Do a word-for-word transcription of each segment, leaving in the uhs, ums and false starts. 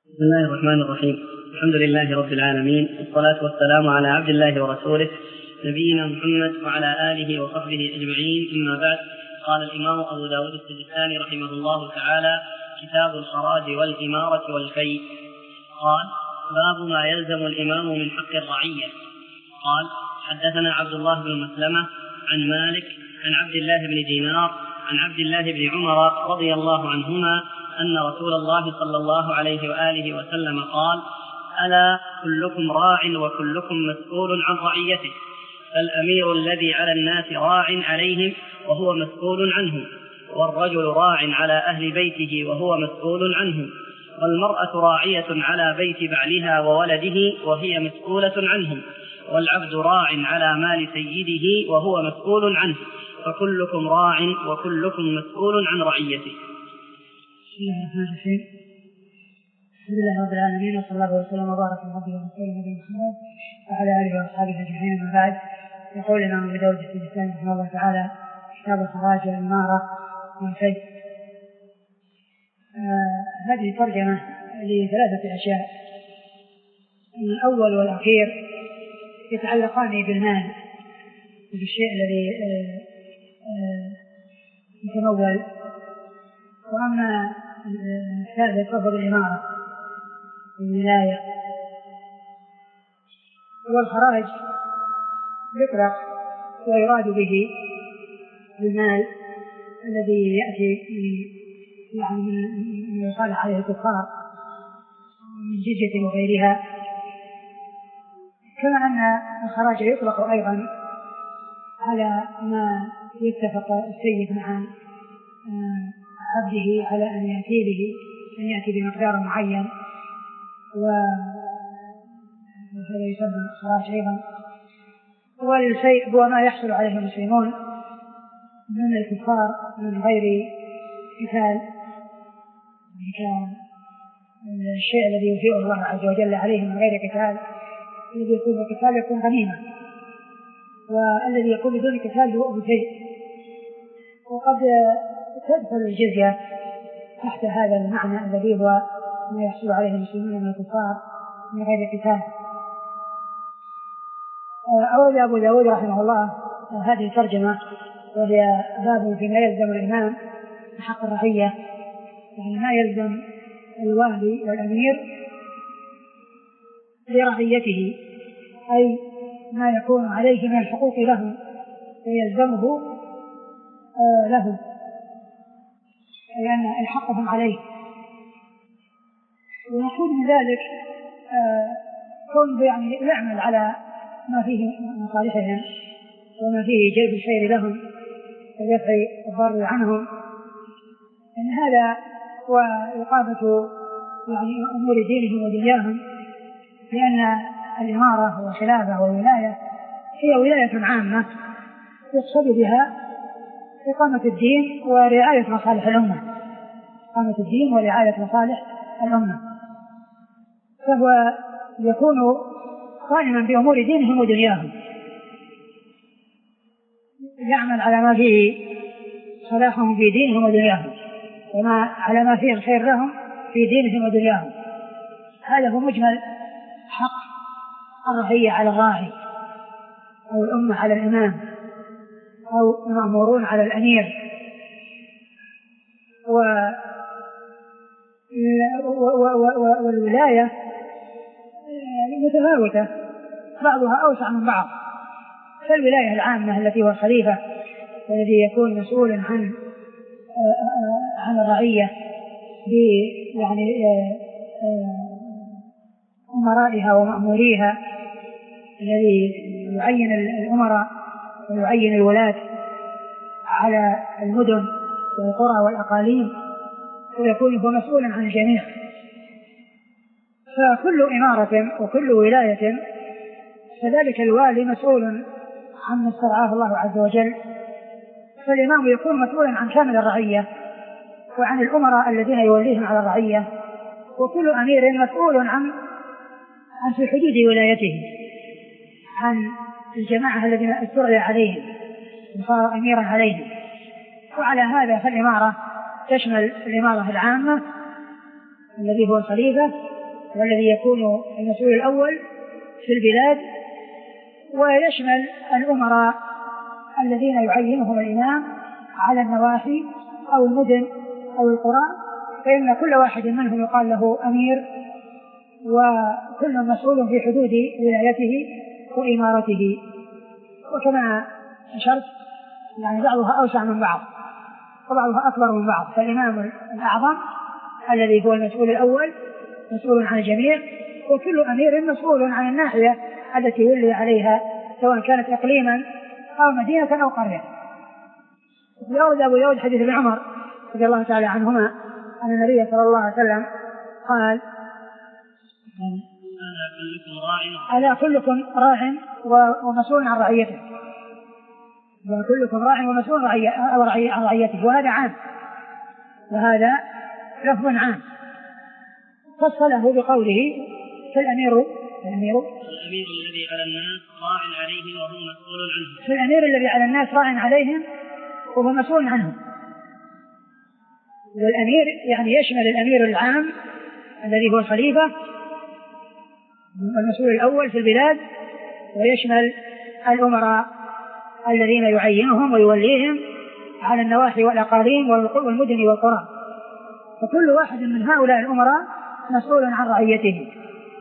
بسم الله الرحمن الرحيم. الحمد لله رب العالمين، والصلاة والسلام على عبد الله ورسوله نبينا محمد وعلى آله وصحبه أجمعين، أما بعد. قال الإمام أبو داود السجستاني رحمه الله تعالى: كتاب الخراج والإمارة والفيء. قال: باب ما يلزم الإمام من حق الرعية. قال: حدثنا عبد الله بن مسلمة عن مالك عن عبد الله بن دينار عن عبد الله بن عمر رضي الله عنهما أن رسول الله صلى الله عليه وآله وسلم قال: ألا كلكم راع وكلكم مسؤول عن رعيته، فالأمير الذي على الناس راع عليهم وهو مسؤول عنهم، والرجل راع على أهل بيته وهو مسؤول عنهم، والمرأة راعية على بيت بعلها وولده وهي مسؤولة عنهم، والعبد راع على مال سيده وهو مسؤول عنه، فكلكم راع وكلكم مسؤول عن رعيته. بسم الله الرحمن الرحيم. الحمد لله رب العالمين، وصلى الله وسلم وبارك على عبده ورسوله نبينا محمد وعلى اله واصحابه اجمعين، أما بعد. يقول الإمام أبو داود السجستاني رحمه الله تعالى: كتاب الخراج والإمارة والفيء. آه هذه ترجمة لثلاثة أشياء. الأول والأخير يتعلقان بالمال وبالشيء الذي آه آه يتمول، وأما الثالث فهو الإمارة والولاية. والخراج يطلق ويراد به المال الذي يأتي يعني من يصالح عليه الكفار من جزية وغيرها، كما أن الخراج يطلق أيضا على ما يتفق السيد مع عبده على أن يأتي به أن يأتي بمقدار معين، وهذا يسمى خراج أيضا. والفيء هو ما يحصل عليه المسلمون من الكفار من غير قتال، الشيء الذي يفيء الله عز وجل عليه من غير قتال، الذي يكون بقتال يكون غنيمة، والذي يكون بدون قتال هو فيء. وقد تدخل الجزية تحت هذا المعنى الذي هو ما يحصل عليه المسلمون من الكفار من غير قتال. أورد أبو داود رحمه الله هذه الترجمة، وهي باب فيما يلزم الإمام بحق الرعية، يعني ما يلزم الوالي والأمير لرعيته، أي ما يكون عليه من الحقوق له ويلزمه آه له، لأن يعني الحقهم عليه. ويكون من ذلك آه كون يعني يعمل على ما فيه مصالحهم وما فيه جلب الخير لهم ودفع الضر عنهم، إن هذا وإقامة يعني أمور دينهم ودنياهم، لأن الإمارة والخلافة والولاية هي ولاية عامة يقصد بها إقامة الدين ورعاية مصالح الأمة، إقامة الدين ورعاية مصالح الأمة، فهو يكون قائما بأمور دينهم ودنياهم، يعمل على ما فيه صلاحهم في دينهم ودنياهم، وما على ما فيه الخير لهم في دينهم ودنياهم. هذا هو مجمل حق الرعية على الراعي، أو الأمة على الإمام، أو المأمورون على الأمير. و... والولاية متفاوتة، بعضها أوسع من بعض. فالولاية العامة التي هو الخليفة والذي يكون مسؤولا عن عن الرعية يعني أمرائها ومأموريها، الذي يعين الأمراء ويعين الولاة على المدن والقرى والأقاليم، ويكون هو مسؤولا عن الجميع. فكل إمارة وكل ولاية كذلك الوالي مسؤول عما استرعاه الله عز وجل، فالإمام يكون مسؤولا عن كامل الرعية وعن الأمراء الذين يوليهم على الرعية، وكل أمير مسؤول عن عن في حدود ولايته عن الجماعة الذين استرعي عليهم وصار أميرا عليهم. وعلى هذا فالإمارة تشمل الإمارة العامة الذي هو الخليفة، والذي يكون المسؤول الأول في البلاد، ويشمل الأمراء الذين يعينهم الإمام على النواحي أو المدن أو القرى، فإن كل واحد منهم يقال له أمير، وكل مسؤول في حدود ولايته وإمارته. وكما أشرت يعني بعضها أوسع من بعض وبعضها أكبر من بعض. فالإمام الأعظم الذي هو المسؤول الأول مسؤول عن الجميع، وكل أمير مسؤول عن الناحية التي ولي عليها سواء كانت إقليما أو مدينة أو قرية. يورد أبو داود حديث ابن عمر رضي الله تعالى عنهما أن النبي صلى الله عليه وسلم قال: ألا كلكم راع ومسؤول عن رعيته، وكلكم راع ومسؤول عن رعيته. وهذا عام، وهذا لفظ عام فصله بقوله: فالأمير الأمير الأمير الذي على الناس راع عليهم وهو مسؤول عنهم فالأمير الذي على الناس راع عليهم وهو مسؤول عنهم. والأمير يعني يشمل الأمير العام الذي هو الخليفة والمسؤول الأول في البلاد، ويشمل الأمراء الذين يعينهم ويوليهم على النواحي والأقاليم والمدن والقرى. فكل واحد من هؤلاء الأمراء مسؤول عن رعيته.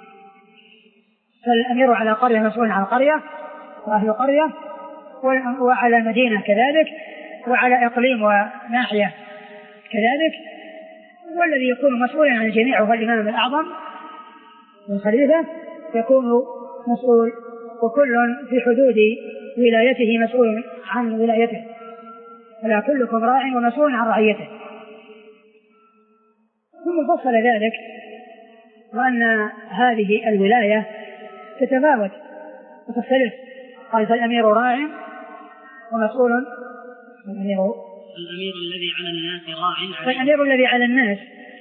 فالأمير على قرية مسؤول عن القرية وأهل القرية، وعلى المدينة كذلك، وعلى إقليم وناحية كذلك. والذي يكون مسؤولا عن الجميع هو الإمام الأعظم والخليفة، يكون مسؤول، وكل في حدود ولايته مسؤول عن ولايته. فلا كلكم راع ومسؤول عن رعيته. ثم فصل ذلك وأن هذه الولاية تتفاوت وتختلف. قال: فالأمير راع ومسؤول الأمير الأمير الذي على الناس راع فالأمير الذي على الناس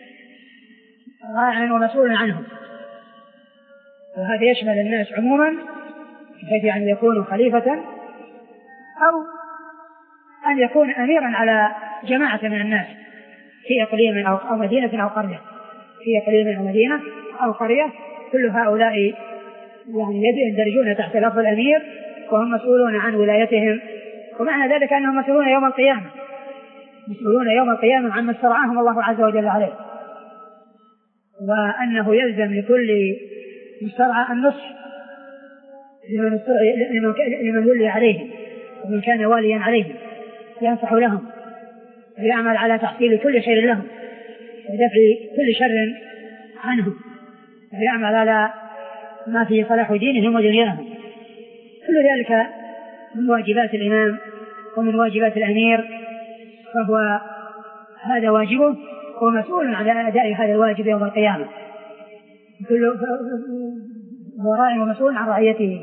راع ومسؤول عنهم. وهذا يشمل الناس عموما، بحيث يعني يكون خليفة أو أن يكون أميرا على جماعة من الناس في إقليم أو مدينة أو قرية في إقليم أو مدينة أو قرية. كل هؤلاء يعني يندرجون تحت لفظ الأمير، وهم مسؤولون عن ولايتهم. ومعنى ذلك أنهم مسؤولون يوم القيامة مسؤولون يوم القيامة عما استرعاهم الله عز وجل عليه، وأنه يلزم لكل مسترعى النصح لمن ولي عليهم ومن كان واليا عليهم، ينصح لهم ويعمل على تحصيل كل خير لهم ودفع كل شر عنهم، ويعمل على ما فيه صلاح دينهم ودنياهم. كل ذلك من واجبات الإمام ومن واجبات الأمير، فهو هذا واجبه ومسؤول على أداء هذا الواجب يوم القيامة. هو راع ومسؤول عن رعيته.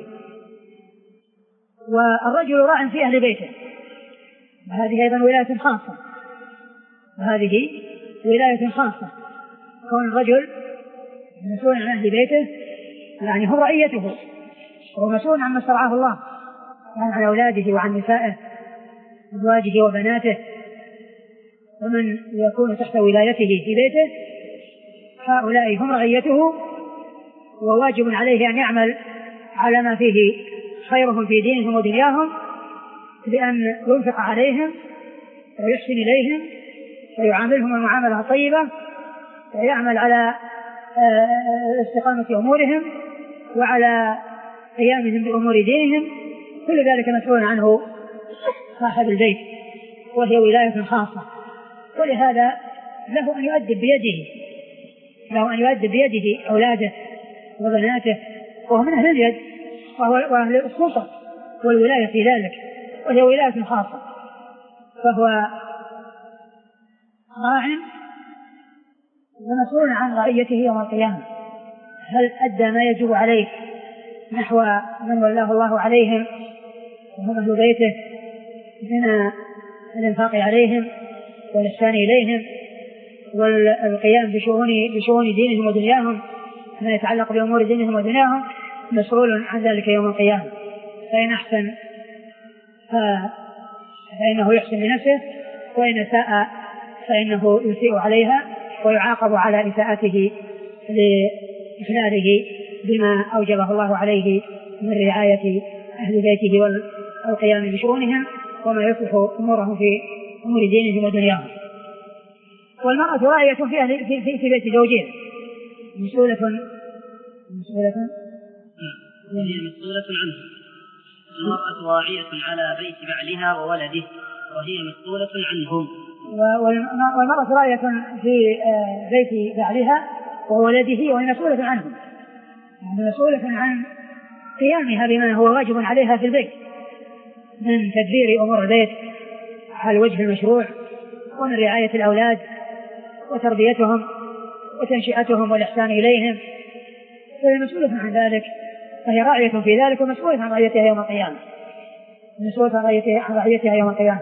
والرجل راع في أهل بيته، وهذه أيضا ولاية خاصة وهذه ولاية خاصة كون الرجل مسؤول عن أهل بيته يعني هم رعيته، هو مسؤول عما استرعاه الله، يعني عن أولاده وعن نسائه أزواجه وبناته ومن يكون تحت ولايته في بيته. هؤلاء هم رعيته، وواجب عليه أن يعمل على ما فيه خيرهم في دينهم ودنياهم، بأن ينفق عليهم ويحسن إليهم ويعاملهم المعاملة الطيبة، ويعمل على استقامة أمورهم وعلى قيامهم بأمور دينهم. كل ذلك مسؤول عنه صاحب البيت، وهي ولاية خاصة. ولهذا له أن يؤدب بيده له أن يؤدب بيده أولاده وبناته، وهو من أهل اليد وأهل السلطة والولاية في ذلك، وهي ولاية خاصة. فهو راع ومسؤول عن رعيته يوم القيامة. هل أدى ما يجب عليه نحو من ولاه الله عليهم وهم أهل بيته من الإنفاق عليهم والإحسان إليهم والقيام بشؤون بشؤون دينهم ودنياهم، ما يتعلق بأمور دينهم ودنياهم، مسؤول عن ذلك يوم القيامة. فإن أحسن فإنه يحسن لنفسه، وإن ساء فإنه يسيء عليها ويعاقب على إساءته إخلاله بما أوجبه الله عليه من رعاية أهل بيته والقيام بشؤونهم وما يصلح أمورهم في أمور دينهم ودنياهم. والمرأة راعية في, أهل في, في, في بيت زوجها مسؤولة مسؤولة وهي مسؤولة عنه. المرأة راعية على بيت بعلها وولده وهي مسؤولة عنهم. والمرأة راعية في بيت بعلها وولده وهي مسؤولة عنهم، يعني مسؤولة عن قيامها بما هو واجب عليها في البيت من تدبير أمور البيت على الوجه المشروع ومن رعاية الأولاد وتربيتهم وتنشئتهم والإحسان إليهم، فهي مسؤولة عن ذلك، فهي راعية في ذلك ومسؤولة عن رعيتها يوم القيامة، مسؤولة عن رعيتها يوم القيامة.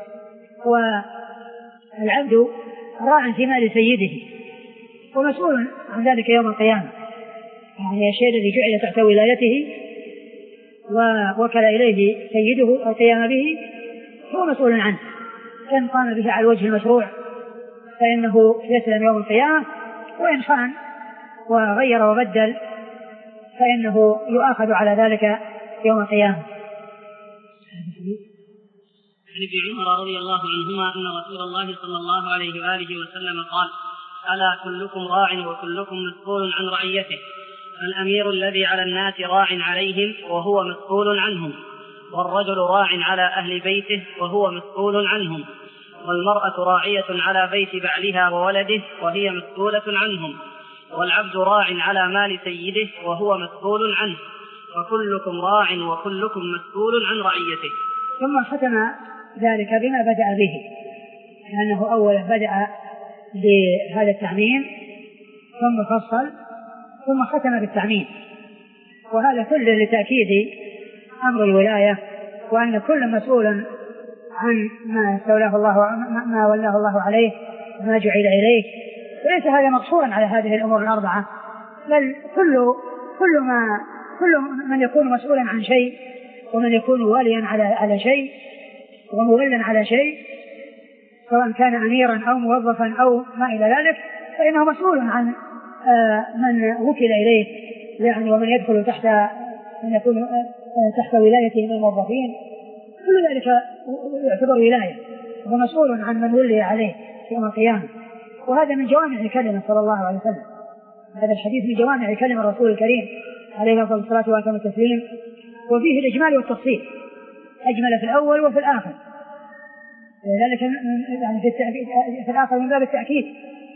والعبد راع في مال سيده ومسؤول عن ذلك يوم القيامة، يعني الشيء الذي جعل تحت ولايته ووكل إليه سيده أو قيام به هو مسؤول عنه، إن قام به على الوجه المشروع فإنه يسلم يوم القيامة، وإن خان وغير وبدل فإنه يؤاخذ على ذلك يوم القيامة. عن ابن عمر رضي الله عنهما أن رسول الله صلى الله عليه وآله وسلم قال: ألا كلكم راع وكلكم مسؤول عن رعيته، فالأمير الذي على الناس راع عليهم وهو مسؤول عنهم، والرجل راع على أهل بيته وهو مسؤول عنهم، والمرأة راعية على بيت بعلها وولده وهي مسؤولة عنهم، والعبد راع على مال سيده وهو مسؤول عنه، وكلكم راع وكلكم مسؤول عن رعيته. ثم ختم ذلك بما بدأ به، لأنه أولا بدأ بهذا التعميم ثم فصل ثم ختم بالتعميم، وهذا كله لتأكيد أمر الولاية، وأن كل مسؤول عن ما استولاه الله ما ولاه الله عليه ما جعل إليه، وليس هذا مقصورا على هذه الأمور الأربعة، بل كل كل ما كل من يكون مسؤولا عن شيء ومن يكون واليا على على شيء ومولا على شيء سواء كان أميرا أو موظفا أو ما إلى ذلك فإنه مسؤول عن من وكل إليه، يعني ومن يدخل تحت من يكون تحت ولايته من الموظفين، كل ذلك يعتبر ولاية، وهو مسؤول عن من ولي عليه يوم القيامة. وهذا من جوامع كلمة صلى الله عليه وسلم، هذا الحديث من جوامع كلمة الرسول الكريم عليه الصلاة والسلام التسليم، وفيه الإجمال والتفصيل، أجمل في الأول وفي الآخر، ولذلك يعني في, في الآخر من باب التأكيد،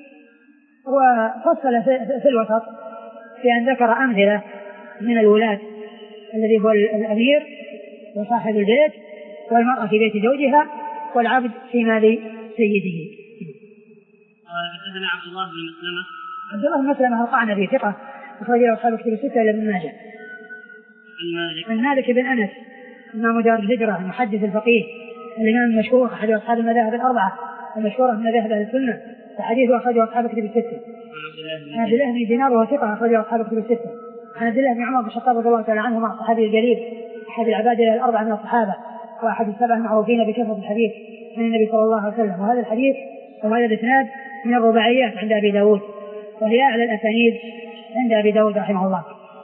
وفصل في, في الوسط في أن ذكر أمثلة من الولاة الذي هو الأمير وصاحب البيت، والمرأة في بيت زوجها، والعبد في مال سيده. حدثنا عبد الله بن مسلمة. عبد الله بن مسلمة القعنبي في ثقة أخرج له أصحاب كتب الستة إلى ابن ماجه. عن مالك عن مالك بن أنس إمام دار الهجرة المحدث الفقيه الإمام المشهور أحد أصحاب المذاهب الأربعة المشهورة من مذاهب أهل السنة، وحديثه أخرجه أصحاب كتب الستة. عن عبد الله بن دينار وهو ثقة أخرجه أصحاب كتب الستة. عن عبد الله بن عمر بن الخطاب رضي الله تعالى عنه مع الصحابي الجليل أحد العبادة الأربعة من الصحابة وأحد السبع المعروفين بكثرة الحديث عن النبي صلى الله عليه وسلم. وهذا الحديث وهذا الإسناد من الرباعيات عند أبي داود، وهي أعلى الأسانيد عند أبي داود رحمه الله.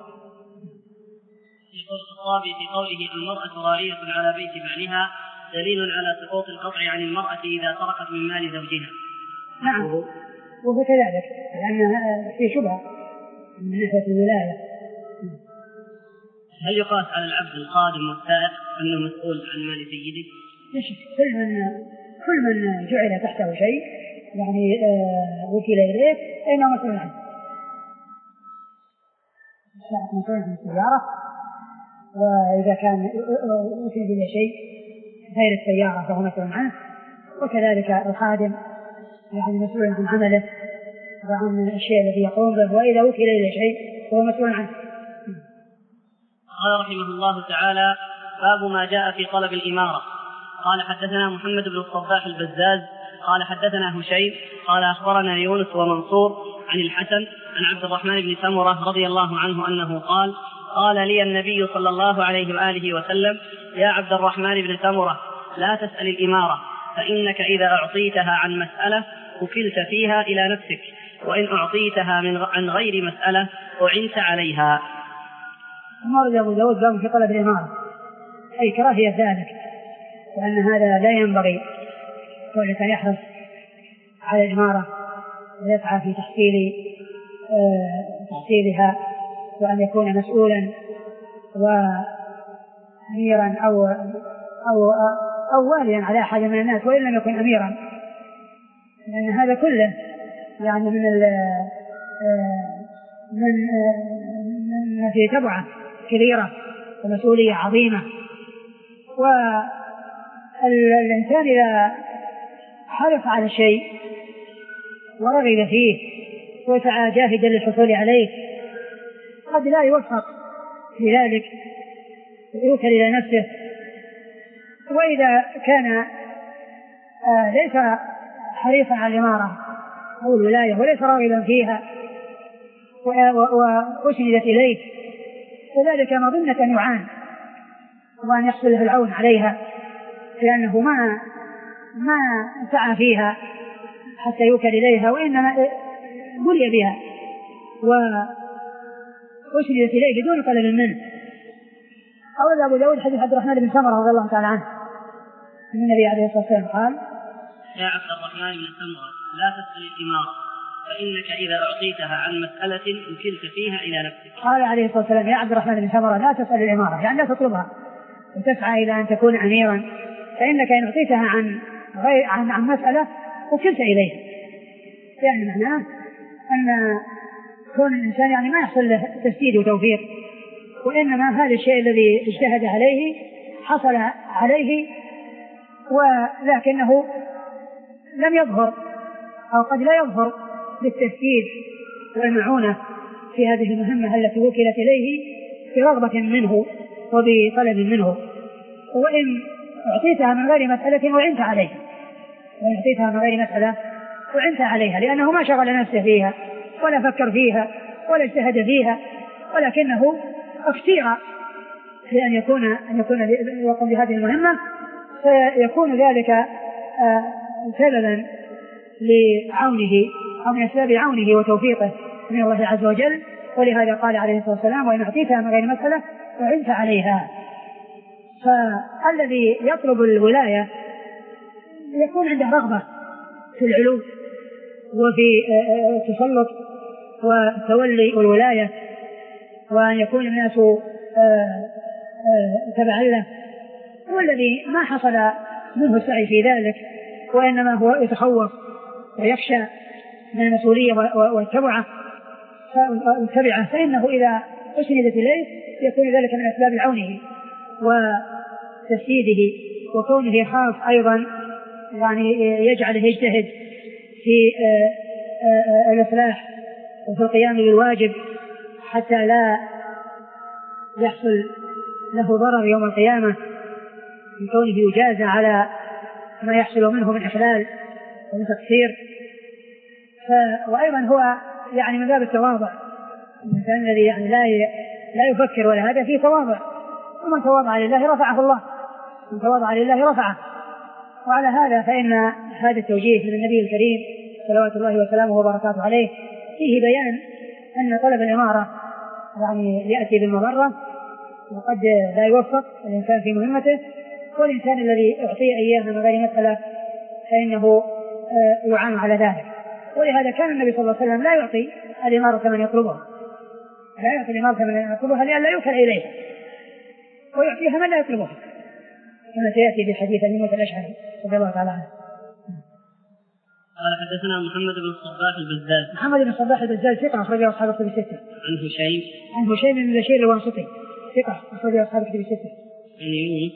يقول الخطابي في قوله المرأة راعية على بيت بعلها دليل على سقوط القطع عن المرأة إذا سرقت من مال زوجها. نعم، وهو كذلك، لأن في شبهة من ناحية الولاية. هل يقاس على العبد الخادم والسائق أنه مسؤول عن مال سيده؟ كل من كل من جعل تحته شيء يعني آه وكل إليه فإنه مسؤول عنه. مسؤول عن السيارة، وإذا كان وكل إليه شيء غير السيارة فهو مسؤول عنه، وكذلك الخادم يعني مسؤول عن عمله وعن الشيء الذي يقوم به، وإذا وكل إليه شيء فهو مسؤول عنه. قال رحمه الله تعالى: باب ما جاء في طلب الإمارة. قال حدثنا محمد بن الصباح البزاز قال حدثنا هشيم قال أخبرنا يونس ومنصور عن الحسن عن عبد الرحمن بن سمرة رضي الله عنه أنه قال: قال لي النبي صلى الله عليه وآله وسلم: يا عبد الرحمن بن سمرة، لا تسأل الإمارة، فإنك إذا أعطيتها عن مسألة وكلت فيها إلى نفسك، وإن أعطيتها من عن غير مسألة أعنت عليها. ورد أبو داود باب في طلب الإمارة أي كراهية ذلك، وأن هذا لا ينبغي، كل كان يحرص على الإمارة ويسعى في تحصيل تحصيلها، وأن يكون مسؤولا وأميرا أو أو أو واليا على أحد من الناس وإن لم يكن أميرا، لأن هذا كله يعني من من من في تبعة كبيرة ومسؤولية عظيمة. والإنسان إذا حرص على شيء ورغب فيه وسعى جاهدا للحصول عليه قد لا يوفق في ذلك يوكل إلى نفسه. وإذا كان ليس حريصا على الإمارة أو الولاية وليس راغبا فيها وأسندت إليه فذلك مظنة أن يعان وأن يحصل له العون عليها، لأنه ما ما سعى فيها حتى يوكل إليها، وإنما بلي بها وأسندت إليه بدون طلب منه. أورد أبو داود حديث عبد الرحمن بن سمرة رضي الله تعالى عنه أن النبي عليه الصلاة والسلام قال: يا عبد الرحمن بن سمرة لا تسأل الإمارة فإنك إذا أعطيتها عن مسألة وكلت فيها إلى نفسك. قال عليه الصلاة والسلام: يا عبد الرحمن بن سمرة لا تسأل الإمارة، يعني لا تطلبها وتسعى إلى أن تكون أميرا، فإنك إن أعطيتها عن غير عن, عن مسألة وكلت إليها. يعني معناه أن كون الإنسان يعني ما يحصل له تسديد وتوفيق، وإنما هذا الشيء الذي اجتهد عليه حصل عليه، ولكنه لم يظهر أو قد لا يظهر بالتسديد والمعونة في هذه المهمة التي وكلت إليه برغبة منه وبطلب منه. وإن أعطيتها من غير مسألة وعنت عليها، وإن أعطيتها من غير مسألة وعنت عليها، لأنه ما شغل نفسه فيها ولا فكر فيها ولا اجتهد فيها، ولكنه اختير لأن يكون أن يكون يقوم بهذه المهمة، فيكون ذلك سببا لعونه أو من أسباب عونه وتوفيقه من الله عز وجل. ولهذا قال عليه الصلاة والسلام: وإن أعطيتها من غير مسألة وعنت عليها. فالذي يطلب الولاية يكون عنده رغبة في العلو وفي التسلط وتولي الولاية، وأن يكون الناس تبعا له. والذي ما حصل منه السعي في ذلك وإنما هو يتخوف ويخشى من المسؤولية والتبعة والتبعة، فإنه إذا أسندت إليه يكون ذلك من أسباب عونه وتسديده، وكونه خاص أيضا يعني يجعله يجتهد في الإصلاح وفي القيام بالواجب حتى لا يحصل له ضرر يوم القيامة من كونه يجازى على ما يحصل منه من إخلال ومن تقصير. وأيضا هو يعني من باب التواضع، الإنسان الذي يعني لا لا يفكر ولا هذا فيه تواضع، ومن تواضع لله رفعه الله، من تواضع لله رفعه. وعلى هذا فإن هذا التوجيه من النبي الكريم صلوات الله وسلامه وبركاته عليه فيه بيان أن طلب الإمارة يعني يأتي بالمضرة وقد لا يوفق الإنسان في مهمته، والإنسان الذي أعطي إياها من غير مسألة فإنه يعان على ذلك. ولهذا كان النبي صلى الله عليه وسلم لا يعطي الإمارة من يطلبها، لا يعطي الإمارة من يطلبها لأن لا يوكل إليه، ويعطيها من لا يطلبها، كما سيأتي بحديث أبي موسى الأشعري رضي الله تعالى عنه. قال حدثنا محمد بن الصباح البزاز. محمد بن الصباح البزاز ثقة أخرجه أصحاب الكتب الستة. عن هشيم. عن هشيم بن بشير الواسطي ثقة أخرجه أصحاب الكتب الستة. عن يونس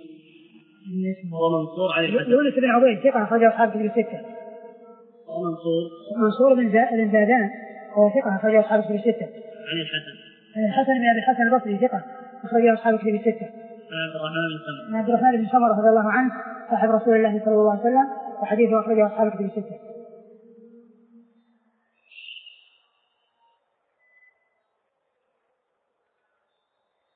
ومنصور عن الحسن. يونس بن عبيد ثقة أخرجه أصحاب الكتب الستة. ومنصور منصور بن زادان وهو ثقة أخرجه أصحاب الكتب الستة. عن الحسن. عن الحسن بن أبي الحسن البصري ثقة أخرجه أصحاب الكتب الستة. عن عبد الرحمن بن سمرة. عن عبد الرحمن بن سمرة رضي الله عنه صاحب رسول الله صلى الله عليه وسلم، وحديثه أخرجه أصحاب الكتب الستة.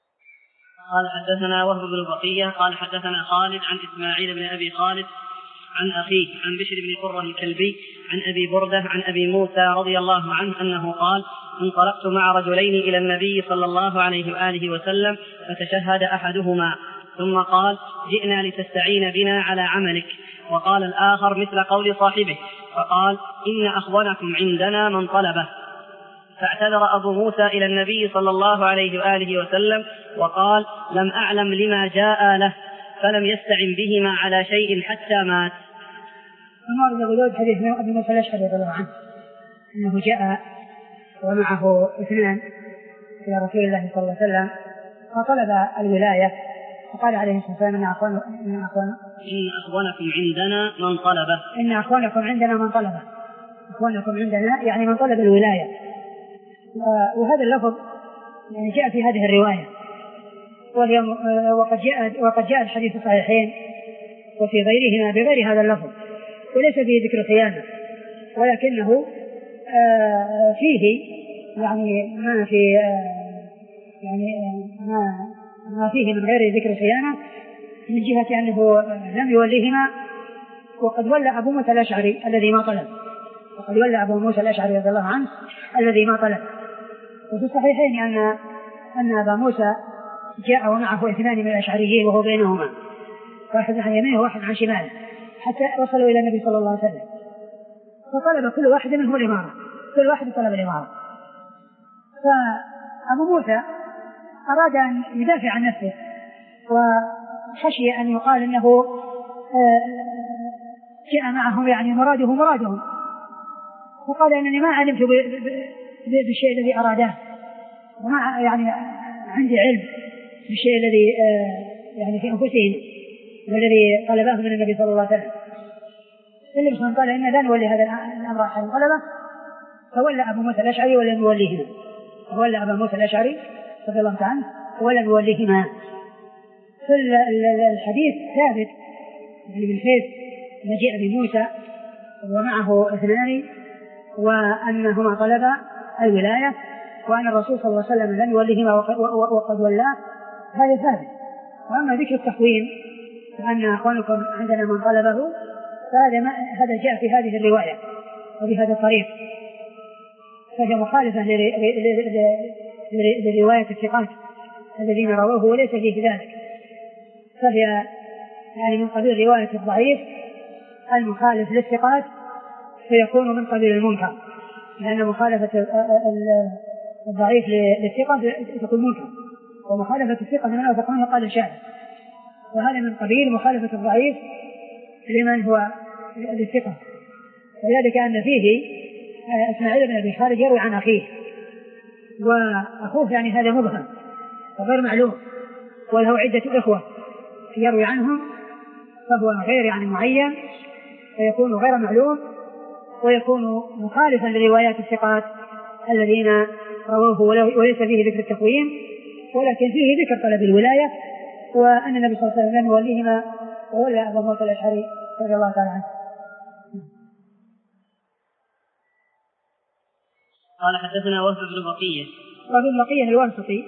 قال حدثنا وهب بن بقية قال حدثنا خالد عن إسماعيل بن أبي خالد عن أخيه عن بشر بن قرة الكلبي عن أبي بردة عن أبي موسى رضي الله عنه أنه قال: انطلقت مع رجلين إلى النبي صلى الله عليه وآله وسلم فتشهد أحدهما ثم قال: جئنا لتستعين بنا على عملك. وقال الآخر مثل قول صاحبه فقال: إن أخونكم عندنا من طلبه. فاعتذر أبو موسى إلى النبي صلى الله عليه وآله وسلم وقال: لم أعلم لما جاء له، فلم يستعن بهما على شيء حتى مات. ثم أبو داود حديث أبي موسى الأشعري رضي الله عنه أنه جاء ومعه اثنان إلى رسول الله صلى الله عليه وسلم فطلب الولاية فقال عليه الصلاة والسلام: إن أخوان إن أخوانكم عندنا من طلبه إن أخوانكم عندنا من طلبه أخوانكم عندنا يعني من طلب الولاية. وهذا اللفظ يعني جاء في هذه الرواية، وقد جاء وقد جاء الحديث الصحيحين وفي غيرهما بغير هذا اللفظ، وليس فيه ذكر خيانة، ولكنه فيه يعني ما في يعني ما ما فيه من غير ذكر خيانة من جهة أنه لم يوليهما، وقد ولى أبو موسى الأشعري الذي ما طلب وقد ولى أبو موسى الأشعري رضي الله عنه الذي ما طلب. وفي الصحيحين أن أن أبا موسى جاء ومعه اثنان من الأشعريين وهو بينهما، واحد عن يمينه وواحد عن شماله، حتى وصلوا إلى النبي صلى الله عليه وسلم، فطلب كل واحد منهم الإمارة، كل واحد طلب الإمارة. فأبو موسى أراد أن يدافع عن نفسه وخشي أن يقال إنه جاء معهم يعني مراده مرادهم، فقال: إنني ما علمت بالشيء الذي أراداه، وما يعني عندي علم بالشيء الذي يعني في أنفسهم والذي طلباه من النبي صلى الله عليه وسلم. النبي صلى الله عليه وسلم قال: إن لا نولي هذا الأمر أحد طلبه، فولى أبو موسى الأشعري ولم يوليهما، فولى أبو موسى الأشعري رضي الله عنه ولم يوليهما. فالحديث ثابت يعني من حيث مجيء بموسى ومعه اثنان وأنهما طلبا الولاية، وأن الرسول صلى الله عليه وسلم لم يوليهما وقد ولاه، هذا ثابت. وأما ذكر التقويم وأن أخوانكم عندنا من طلبه فهذا هذا جاء في هذه الرواية وبهذا الطريق، فهي مخالفة لرواية الثقات الذين رووه وليس فيه ذلك، فهي يعني من قبيل رواية الضعيف المخالف للثقات، فيكون من قبيل المنكر، لأن مخالفة الضعيف للثقة تكون منكر، ومخالفة الثقة لمن أوثق منه قال الشاعر، وهذا من قبيل مخالفة الضعيف لمن هو للثقة. وذلك أن فيه إسماعيل بن أبي خالد يروي عن أخيه، وأخوه يعني هذا مبهم وغير معلوم، وله عدة إخوة يروي عنهم، فهو غير يعني معين، فيكون غير معلوم ويكون مخالفا لروايات الثقات الذين رووه، وليس فيه ذكر التقويم ولكن فيه ذكر طلب الولاية، وأن النبي صلى الله عليه وسلم لم يوليهما وولى أبا موسى الأشعري رضي الله تعالى عنه. قال: حدثنا وهب بن بقية وهب بن بقية الواسطي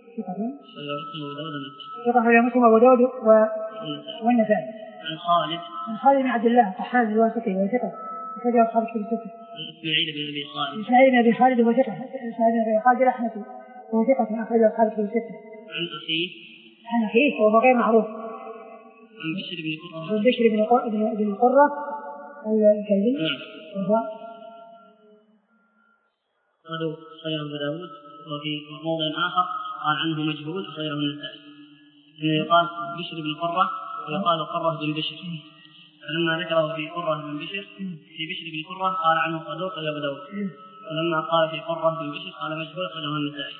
ثقة يا مسلم وأبو داود والنسائي. عن خالد عن خالد بن عبد الله الطحان الواسطي وثقة أخرج أصحاب الكتب الستة. إسماعيل بن أبي خالد إسماعيل بن أبي خالد وهو ثقة إسماعيل بن أبي خالد الأحنفي وهو ثقة أخرج أصحاب الكتب الستة. عن أخيه عن أخيه وهو غير معروف. عن بشر بن قرة عن بشر بن قرة بن قرة الكلبي وهو صدوق خير أبو داود، وفي موضع آخر قال عنه مجهول خيره النسائي، إنه يقال بشر بن قرة ويقال قرة بن بشر، فلما ذكره في قرة بن بشر في بشر بن قرة قال عنه صدوق خير أبو داود، ولما قال في قرة بن بشر قال مجهول خيره النسائي.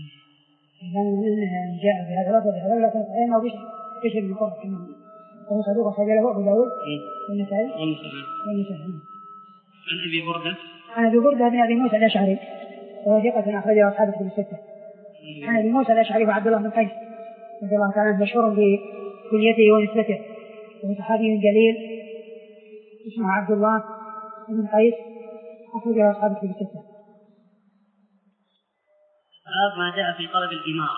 إذن جاء في هذا الأرض بهذا لا تنفعين أو بشر بشر بن قرة وهو صدوق خيره أبو داود والنسائي والنسائي. عن أبي بردة عن أبي بردة بن أبي موسى الأشعري وهو ثقة أخرجه أصحاب الكتب الستة. عن أبي موسى الأشعري وعبد الله بن قيس رضي الله تعالى عنه مشهور بكنيته ونسبته، وهو صحابي جليل اسمه عبد الله بن قيس أخرجه أصحاب الكتب الستة. باب ما جاء في طلب الإمارة.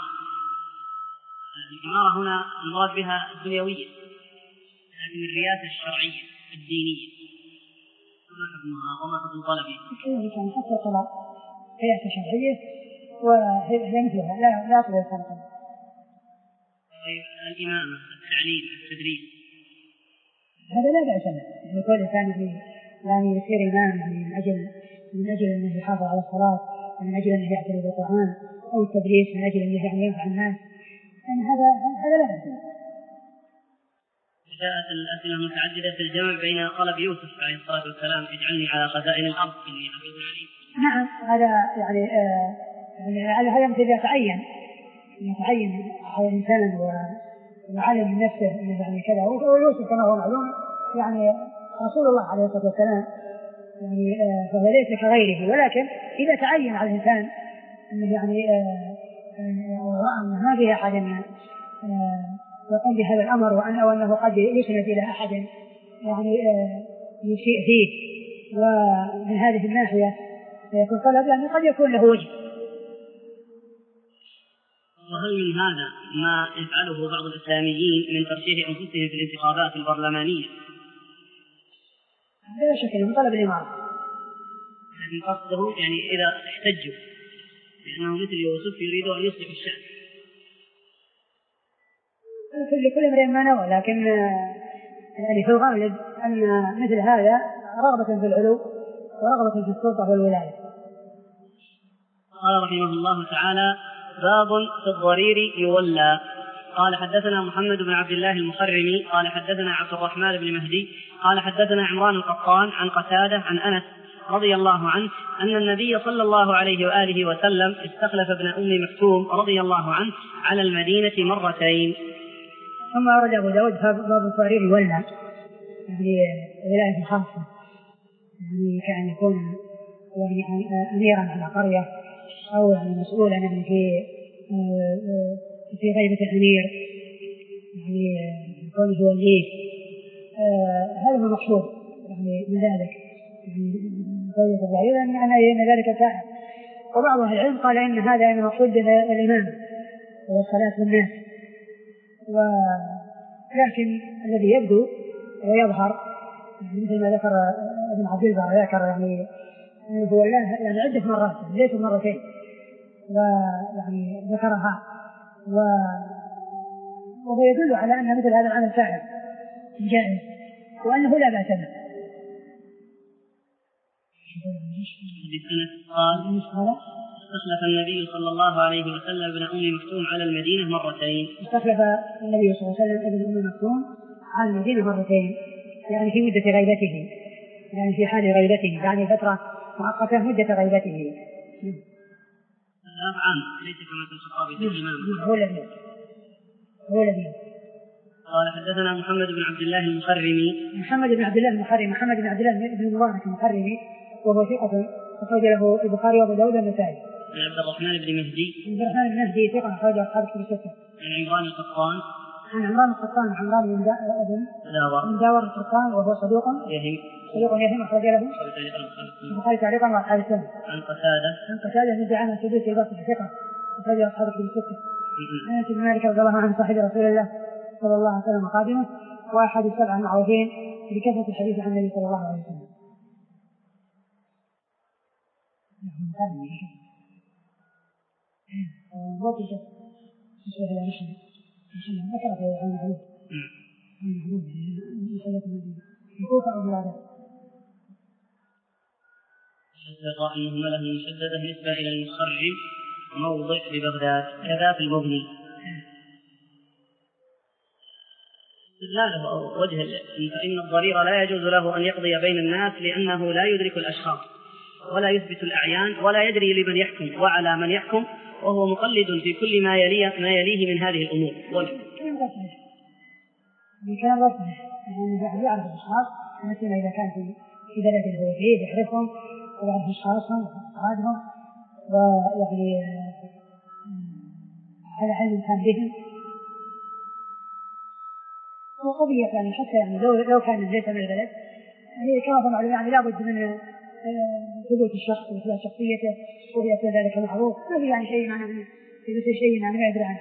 الإمارة هنا المراد بها الدنيوية، لكن الرياسة الشرعية الدينية ما حكمها وما حكم طلبها؟ كذلك يعني حتى الطلاق هيئة شرعية وهي مثلها لا لا تغير طلقا. طيب الإمامة، التعليم، التدريس هذا لا بأس به، يعني كل إنسان يعني يصير إمام يعني من أجل من أجل أنه يحافظ على الصلاة، من أجل أنه يعتني بالقرآن، أو التدريس من أجل أنه يعني ينفع الناس، يعني هذا هذا لا بأس به. جاءت الأسئلة متعددة في الجمع بين طلب يوسف عليه الصلاة والسلام اجعلني على خزائن الأرض إني حفيظ عليم. نعم هذا يعني آه يعني على هذا مثل يتعين يتعين على الإنسان ويعلم من نفسه يعني كذا. ويوسف كما هو معلوم يعني رسول الله عليه الصلاة والسلام يعني آه فهو ليس كغيره، ولكن إذا تعين على الإنسان أنه يعني آه آه ما في أحد آه يقوم بهذا الأمر وأن أو أنه قد يسند إلى أحد يعني يسيء فيه، ومن هذه الناحية يكون طلب يعني قد يكون له وجه. وهل من هذا ما يفعله بعض الإسلاميين من ترشيح أنفسهم في الانتخابات البرلمانية؟ لا شك أنه طلب الإمارة، لكن قصده يعني إذا احتجوا لأنه مثل يوسف يريد أن يصلح الشأن. لكل امرئ ما نوى، لكن يعني في الغالب أن مثل هذا رغبة في العلو ورغبة في السلطة والولاية. قال رحمه الله تعالى: باب في الضرير يولى. قال حدثنا محمد بن عبد الله المخرمي قال حدثنا عبد الرحمن بن مهدي قال حدثنا عمران القطان عن قتادة عن أنس رضي الله عنه أن النبي صلى الله عليه وآله وسلم استخلف ابن أم مكتوم رضي الله عنه على المدينة مرتين. ثم أورد أبو داود باب الضرير يولى، يعني ولاية خاصة، يعني كأن يكون يعني أميرا على قرية أو يعني مسؤولا يعني في في غيبة الأمير، يعني يكون هو وليه. هذا هو المقصود يعني من ذلك، يعني غيبة الضرير أن ذلك كائن. وبعض أهل العلم قال إن هذا المقصود به الإمام والصلاة بالناس، ولكن الذي يبدو ويظهر مثل ما ذكر ابن عبد البر ذكر يعني هو الله يعني عدة مرات ليس مرتين، ويعني ذكرها وهو يدل على أن مثل هذا العمل فاعل جائز وأنه لا بأس به. قال استخلف النبي صلى الله عليه وسلم ابن أم مكتوم على المدينة مرتين. استخلف النبي صلى الله عليه وسلم ابن أم مكتوم على المدينة مرتين، يعني في مدة غيبته، يعني في حال غيبته، يعني فترة مؤقتة مدة غيبته. ثلاث عام ليس كما في الخطاب في الإمام. هو الذي هو الذي قال حدثنا محمد بن عبد الله المخرمي. محمد بن عبد الله المخرمي محمد بن عبد الله بن المبارك المخرمي وهو ثقة أخرج له البخاري وأبو داود والنسائي. عن عبد الرحمن بن مهدي. عبد الرحمن بن مهدي ثقة أخرج أصحاب الكتب الستة. عن عمران القطان. عن عمران القطان عمران بن داور بن داور القطان وهو صدوق يهم صدوق يهم أخرج له البخاري تعليقا وأصحاب السنة. عن قتادة عن قتادة بن دعامة السدوسي البصري ثقة أخرج أصحاب الكتب الستة. عن أنس بن مالك رضي الله عنه صاحب رسول الله صلى الله عليه وسلم وخادمه وأحد السبع المعروفين بكثرة الحديث عن النبي صلى الله عليه وسلم. ذكر في عن الحدود عن الحدود مسألة المدينة الكوفة أو بلادها. الشقاء المهملة المشددة نسبة إلى المخرج موضع ببغداد كذا في المبني. استدلاله أو وجه فإن الضرير لا يجوز له أن يقضي بين الناس لأنه لا يدرك الأشخاص ولا يثبت الأعيان ولا يدري لمن يحكم وعلى من يحكم، وهو مقلد في كل ما يليه, ما يليه من هذه الأمور. كان رسمه يعني يعرف الأشخاص مثل إذا كان في بلد هو فيه يعرفهم ويعرف أشخاصهم وأفرادهم ويعني على علم كان بهم. وقضية يعني حتى يعني لو لو كان ليس من البلد هي كما هو معلوم يعني لابد من ثبوت الشخص وثبوت شخصيته ويكون ذلك معروف، ما في يعني شيء معناه في شيء يعني ما يدري عنه.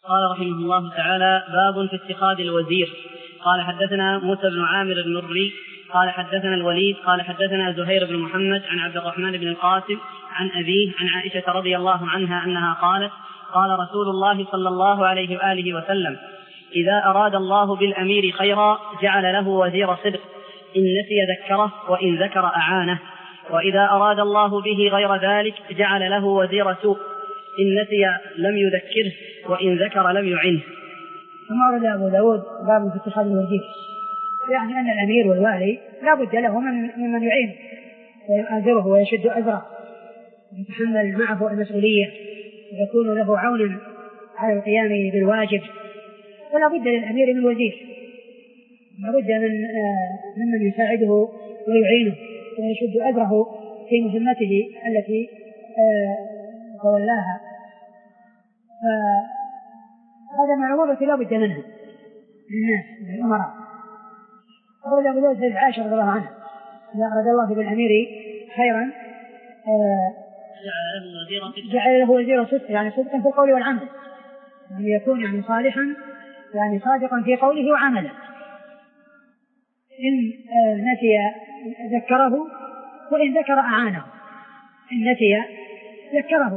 قال رحمه الله تعالى: باب في اتخاذ الوزير. قال حدثنا موسى بن عامر المري قال حدثنا الوليد قال حدثنا زهير بن محمد عن عبد الرحمن بن القاسم عن أبيه عن عائشة رضي الله عنها أنها قالت: قال رسول الله صلى الله عليه وآله وسلم: إذا أراد الله بالأمير خيرا جعل له وزير صدق، إن نسي ذكره وإن ذكر أعانه، وإذا أراد الله به غير ذلك جعل له وزير سوء، إن نسي لم يذكره وإن ذكر لم يعنه. ثم ورد أبو داود باب في اتخاذ الوزير، يعني أن الأمير والوالي لا بد له من ممن يعينه ويؤازره ويشد أزره ويتحمل معه المسؤولية ويكون له عونا على القيام بالواجب، ولا بد للأمير من وزير، لا بد من ممن يساعده ويعينه ويشد أزره في مهمته التي تولاها. فهذا من العقوبة لا بد منها للناس للأمراء. أراد أبو داود عن عائشة رضي الله عنها: إذا أراد الله بالأمير خيرا جعل له وزير صدق، يعني صدقا في القول والعمل، يعني يكون يعني صالحا، يعني صادقا في قوله وعمله. إن نسي ذكره وإن ذكر أعانه. إن نسي ذكره،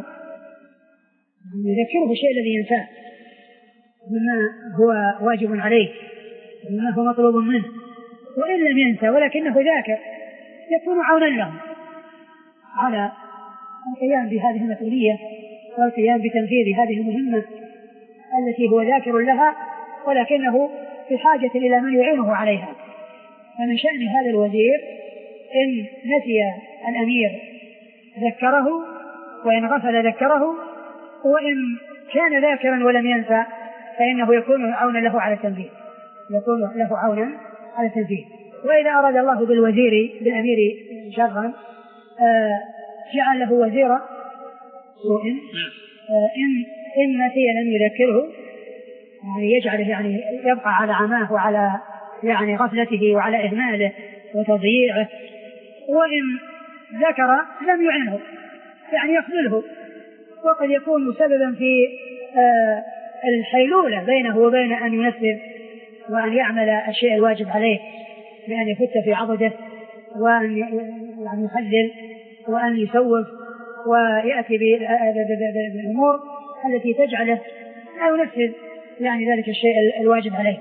يذكره الشيء الذي ينساه مما هو واجب عليه مما هو مطلوب منه، وإن لم ينسى ولكنه ذاكر يكون عونا له على القيام بهذه المسؤولية والقيام بتنفيذ هذه المهمة التي هو ذاكر لها، ولكنه في حاجة إلى من يعينه عليها. فمن شأن هذا الوزير إن نسي الأمير ذكره، وإن غفل ذكره، وإن كان ذاكرا ولم ينسى فإنه يكون عونا له على التنفيذ، يكون له عونا على التنفيذ. وإذا أراد الله بالوزير بالأمير شرا جعل له وزيرا سوء، إن إن نسي لم يذكره، يعني يجعله يعني يبقى على عماه وعلى يعني غفلته وعلى إهماله وتضييعه، وإن ذكر لم يعنه، يعني يخذله، وقد يكون سببا في الحيلولة بينه وبين أن ينفذ وأن يعمل الشيء الواجب عليه، بأن يفت في عضده وأن يعني يخلل وأن يسوف ويأتي بالأمور التي تجعله لا ينفذ يعني ذلك الشيء الواجب عليه.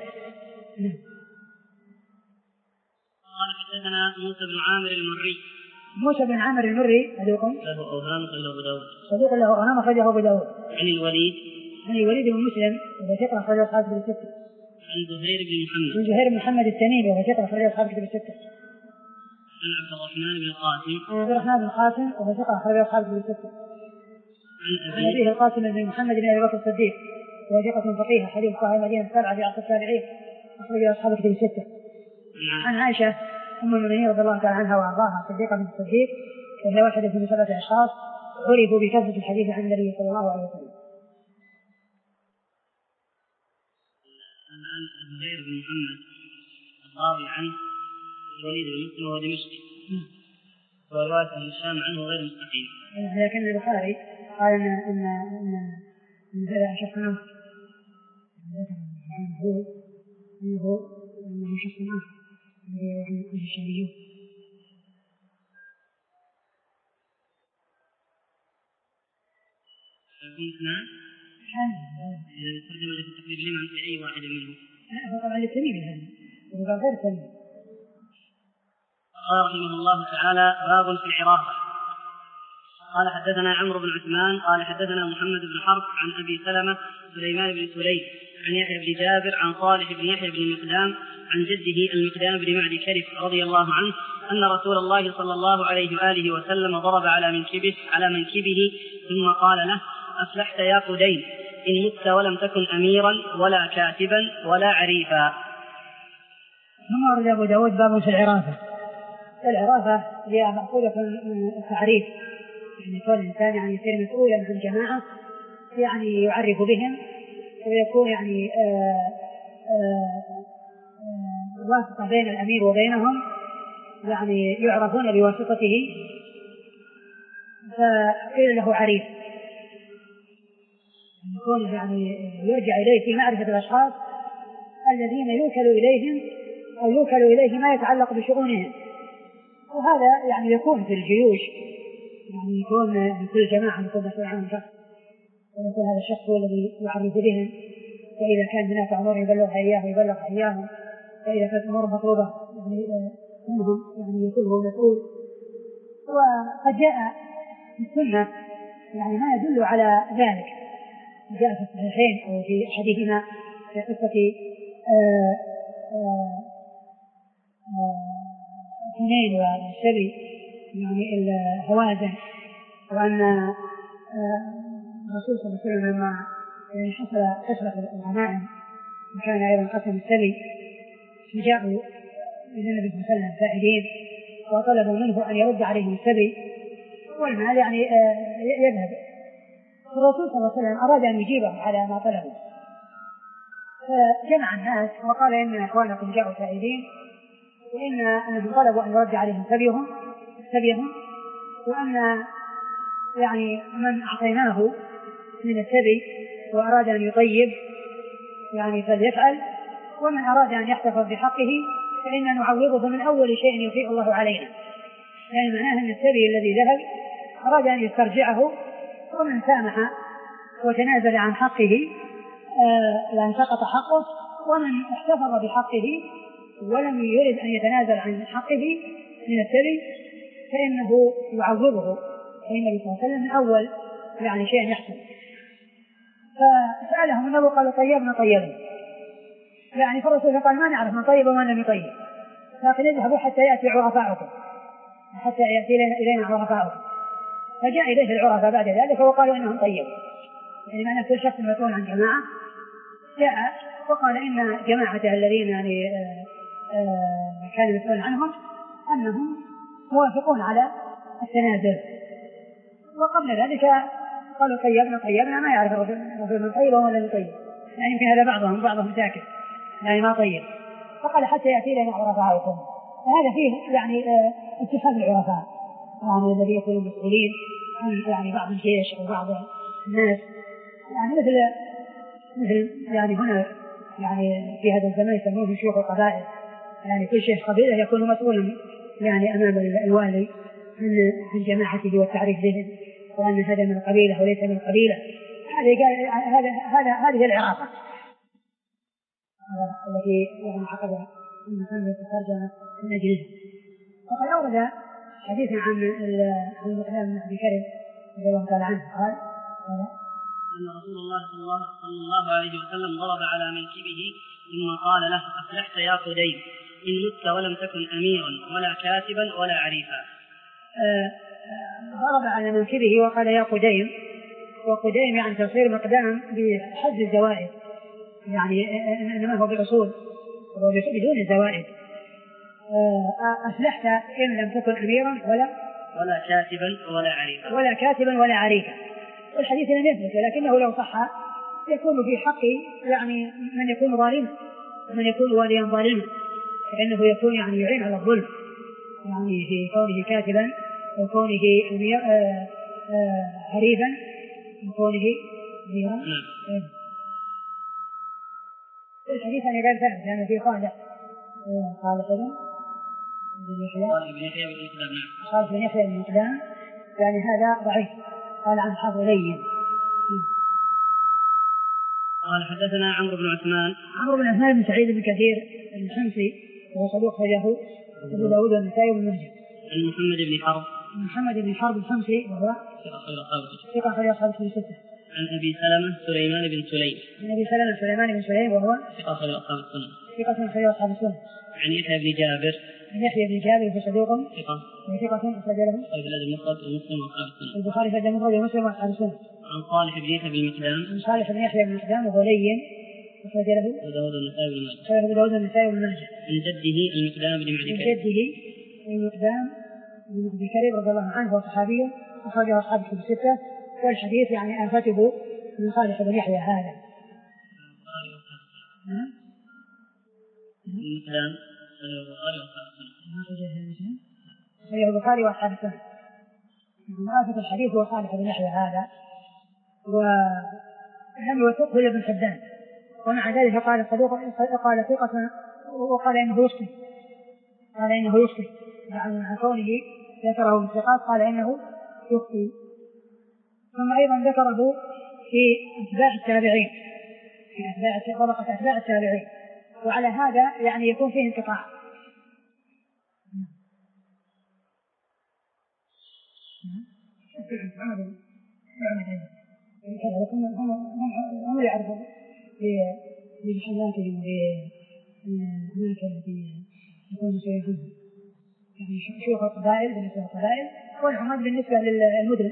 قال حدثنا موسى بن عامر المري. موسى بن عامر المري صدوق له أوهام أخرجه أبو داود. صدوق له أوهام أخرجه أبو داود. عن الوليد عن الوليد بن مسلم وهو ثقة أخرجه أصحاب كتب الستة. عن زهير بن محمد. عن زهير بن محمد التميمي وهو ثقة أخرجه أصحاب كتب الستة. عن عبد الرحمن بن القاسم. عن عبد الرحمن بن القاسم وهو ثقة أخرجه أصحاب كتب الستة. عن أبيه القاسم بن محمد بن أبي بكر الصديق وهو ثقة فقيه حديث فقهاء المدينة السبعة في عصر التابعين أخرجه أصحاب كتب الستة. عن عائشة أم المؤمنين رضي الله تعالى عنها وأرضاها صديقة بنت الصديق، وهي واحدة من سبعة أشخاص عرفوا بكثرة الحديث عن النبي صلى الله عليه وسلم. الآن زهير بن محمد الراوي عنه الوليد بن مسلم وهو دمشقي، ورواية ابن هشام عنه غير مستقيم. لكن البخاري قال إن إن إن إن هذا شخص آخر، ذكر عنه أنه أنه شخص آخر عن الشاميين. يكون اثنان؟ إذا الترجمة التي تقريبا لمن في أي واحد منهم؟ هو طبعا للتميمي هذا، وهو غير تميمي. قال رحمه الله تعالى: باب في العراق. قال حدثنا عمرو بن عثمان قال حدثنا محمد بن حرب عن أبي سلمة سليمان بن سليم عن يحيى بن جابر عن صالح بن يحيى بن المقدام عن جده المقدام بن معد كرب رضي الله عنه أن رسول الله صلى الله عليه وآله وسلم ضرب على منكبه على منكبه ثم قال له: أفلحت يا قدين، إن مت ولم تكن أميرا ولا كاتبا ولا عريفا. ثم ورد أبو داود باب في العرافة. العرافة هي مأخوذة من التعريف، يعني كل إنسان يعني يصير مسؤولا عن جماعة يعني يعرف بهم ويكون يعني آآ آآ واسطة بين الأمير وبينهم، يعني يعرفون بواسطته، فقيل له عريف. يكون يعني يرجع إليه في معرفة الأشخاص الذين يوكل إليهم أو يوكل إليه ما يتعلق بشؤونهم. وهذا يعني يكون في الجيوش، يعني يكون في كل جماعة يكون مسؤول عنهم شخص، ويكون هذا الشخص هو الذي يعرف بهم، وإذا كان هناك أمور يبلغ إياه يبلغ إياهم، وإذا كانت أمور مطلوبة يعني منهم يعني يكون هو مسؤول. وقد جاء في السنة يعني ما يدل على ذلك، جاء في الصحيحين أو في حديثنا في قصة حنين والسبي يعني الهوازن، وأن الرسول صلى الله عليه وسلم لما حصل كثرة الغنائم وكان أيضا قسم السبي فجاءوا إلى النبي صلى الله عليه وسلم سائلين وطلبوا منه أن يرد عليهم السبي والمال يعني يذهب. الرسول صلى الله عليه وسلم أراد أن يجيبهم على ما طلبوا، فجمع الناس وقال إن إخوانكم جاءوا سائلين وإن أنهم طلبوا أن يرد عليهم سبيهم سبيهم وأن يعني من أعطيناه من السبي وأراد أن يطيب يعني فليفعل، ومن أراد أن يحتفظ بحقه فإن نعوضه من أول شيء يفيء الله علينا. يعني معناه أن السبي الذي ذهب أراد أن يسترجعه، ومن سامح وتنازل عن حقه آه لأن سقط حقه، ومن احتفظ بحقه ولم يرد أن يتنازل عن حقه من السبي فإنه يعوضه النبي صلى الله عليه وسلم من أول يعني شيء يحصل. فسألهم النبي قالوا طيبنا طيبنا، يعني فالرسول قال ما نعرف من طيب ومن لم يطيب، لكن اذهبوا حتى يأتي عرفاؤكم حتى يأتي إلينا عرفاؤكم. فجاء إليه العرفاء بعد ذلك وقالوا إنهم طيبوا، يعني معنى كل شخص مسؤول عن جماعة جاء وقال إن جماعته الذين يعني آآ آآ كان مسؤول عنهم أنهم موافقون على التنازل. وقبل ذلك قالوا طيبنا طيبنا ما يعرف الرسول من طيب ولا من طيب، يعني يمكن هذا بعضهم بعضهم ساكت يعني ما طيب. فقال حتى يأتي لنا عرفاؤكم. فهذا فيه يعني اتخاذ العرفاء يعني الذي يكونوا مسؤولين عن يعني بعض الجيش أو بعض الناس، يعني مثل مثل يعني هنا يعني في هذا الزمان يسمونه شيوخ القبائل، يعني كل شيخ قبيلة يكون مسؤولا يعني أمام الوالي عن جماعته والتعريف بهم، وأن هذا من القبيلة وليس من القبيلة. هذا هذا هذا هذه العرافة التي يعني عقدها المصنف الترجمة من أجلها. وقد أورد حديثا عن عن المقدام بن أبي كريم رضي الله تعالى عنه قال أن رسول الله صلى الله عليه وسلم ضرب على منكبه ثم قال له أفلحت يا قديم إن مت ولم تكن أميرا ولا كاتبا ولا عريفا. ضرب على منكبه وقال يا قديم، وقديم يعني تصير مقدام بحد الزوائد، يعني إنما هو بالأصول هو بدون الزوائد. أفلحت إن لم تكن أميرا ولا ولا كاتبا ولا عريفا ولا كاتبا ولا عريفا. والحديث لم يثبت، ولكنه لو صح يكون في حق يعني من يكون ظالما ومن يكون واليا ظالما، فإنه يكون يعني يعين على الظلم يعني في كونه كاتبا وكونه أمير آه آه عريفا وكونه أميرا. الحديث عن غير ثابت لأن في صالح صالح بن يحيى صالح بن يحيى بن مقدام يعني هذا ضعيف. قال عن حافظ لين. قال حدثنا عمرو بن عثمان عمرو بن عثمان بن سعيد بن كثير الحمصي وهو صدوق خرجه أبو داود والنسائي وابن ماجه. عن محمد بن حرب محمد بن حرب الحمصي وهو ثقة خرج أصحاب الكتب الستة. عن أبي سلمة سليمان بن سليم عن أبي سلمة سليمان بن سليم وهو ثقة خرج أصحاب السنة. ثقة خرج أصحاب السنة. عن يحيى بن جابر عن يحيى بن جابر في صدوق ثقة ثقة أخرج له المفرد ومسلم وأصحاب السنة. البخاري في المفرد ومسلم وأصحاب السنة. عن صالح بن يحيى بن مقدام عن صالح بن يحيى بن مقدام وهو لين أخرج له أبو داود والنسائي بن ماجه. أبو داود والنسائي بن ماجه. عن جده المقدام بن معدي كريم. عن جده المقدام بن معدي كريم رضي الله عنه هو صحابي أخرجه أصحاب الكتب الستة. والحديث يعني آفته من صالح بن يحيى هذا. المقدام صحيح البخاري وأصحاب السنة. آفة الحديث هو صالح بن يحيى هذا. و لم يوثقه إلا ابن حبان، ومع ذلك قال صدوق، قال ثقة، وقال إنه يخطئ، قال إنه يخطئ يعني مع كونه ذكره بالثقات قال إنه يخطئ. ثم أيضا ذكره في أتباع التابعين، في أتباع طبقة أتباع التابعين، وعلى هذا يعني يكون فيه انقطاع. هم يعرفون بحلاتهم وبالأماكن التي يكون شيخهم، يعني شيوخ القبائل بالنسبة للقبائل، والعماد بالنسبة للمدن.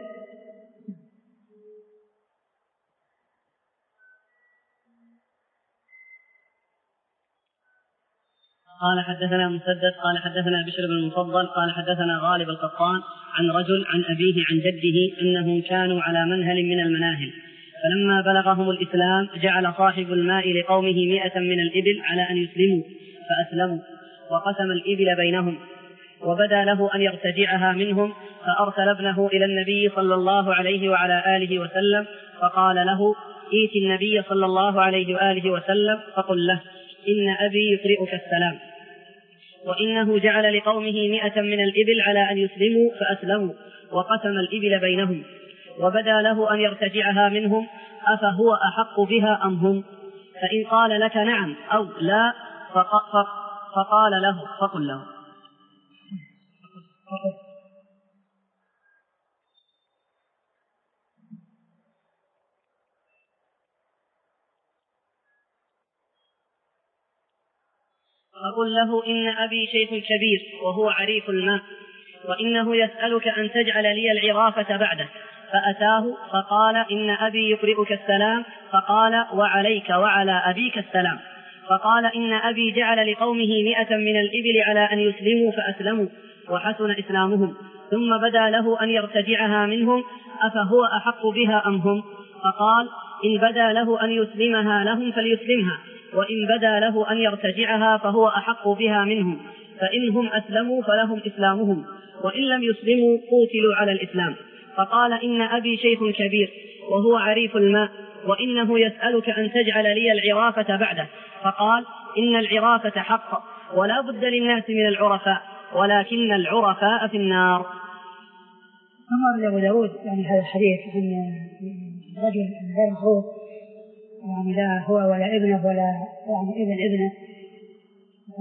قال حدثنا مسدد قال حدثنا بشر بن المفضل قال حدثنا غالب القطان عن رجل عن أبيه عن جده أنهم كانوا على منهل من المناهل، فلما بلغهم الإسلام جعل صاحب الماء لقومه مئة من الإبل على أن يسلموا فأسلموا، وقسم الإبل بينهم، وبدا له أن يرتجعها منهم، فأرسل ابنه إلى النبي صلى الله عليه وعلى آله وسلم فقال له: ائت النبي صلى الله عليه وآله وسلم فقل له: إن أبي يقرئك السلام، وإنه جعل لقومه مئة من الإبل على أن يسلموا فأسلموا، وقسم الإبل بينهم، وبدا له أن يرتجعها منهم، أفهو أحق بها أم هم؟ فإن قال لك نعم أو لا فقال له فقل له. فقل له: إن أبي شيخ كبير وهو عريف الماء، وإنه يسألك أن تجعل لي العرافة بعده. فأتاه فقال: إن أبي يقرئك السلام. فقال: وعليك وعلى أبيك السلام. فقال: إن أبي جعل لقومه مئة من الإبل على أن يسلموا فأسلموا، وحسن إسلامهم، ثم بدا له أن يرتجعها منهم، أفهو أحق بها أم هم؟ فقال: إن بدا له أن يسلمها لهم فليسلمها، وإن بدا له أن يرتجعها فهو أحق بها منهم، فإنهم أسلموا فلهم إسلامهم، وإن لم يسلموا قوتلوا على الإسلام. فقال: إن أبي شيخ كبير وهو عريف الماء، وإنه يسألك أن تجعل لي العرافة بعده. فقال: إن العرافة حق، ولا بد للناس من العرفاء، ولكن العرفاء في النار. أمر أبو داود يعني هذا الحديث عن رجل غير معروف، يعني لا هو ولا ابنه ولا يعني ابن ابنه، ف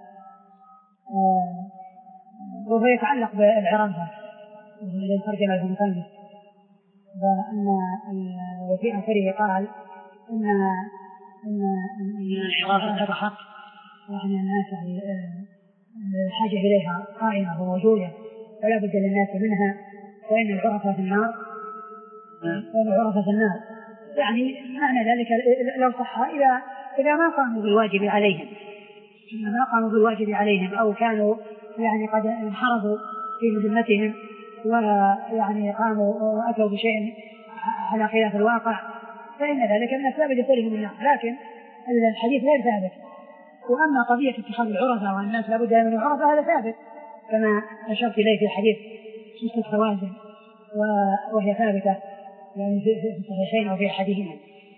وهو يتعلق بالعرافة الذي ترجم له المصنف، وأن وفي آخره قال إن إن العرافة حق، يعني الناس الحاجة إليها قائمة وموجودة ولا بد للناس منها، وإن العرفة في النار، وإن العرفة في النار، يعني معنى ذلك لو صح إذا إذا ما قاموا بالواجب عليهم، ما قاموا بالواجب عليهم أو كانوا يعني قد انحرفوا في مهمتهم ويعني قاموا وأتوا بشيء على خلاف الواقع، فإن ذلك من أسباب دخولهم النار. لكن الحديث غير ثابت. وأما قضية اتخاذ العرفة والناس لابد من العرفة هذا ثابت كما أشرت إليه في الحديث سلسلة خوازن، وهي ثابتة يعني في الصحيحين وفي أحدهما.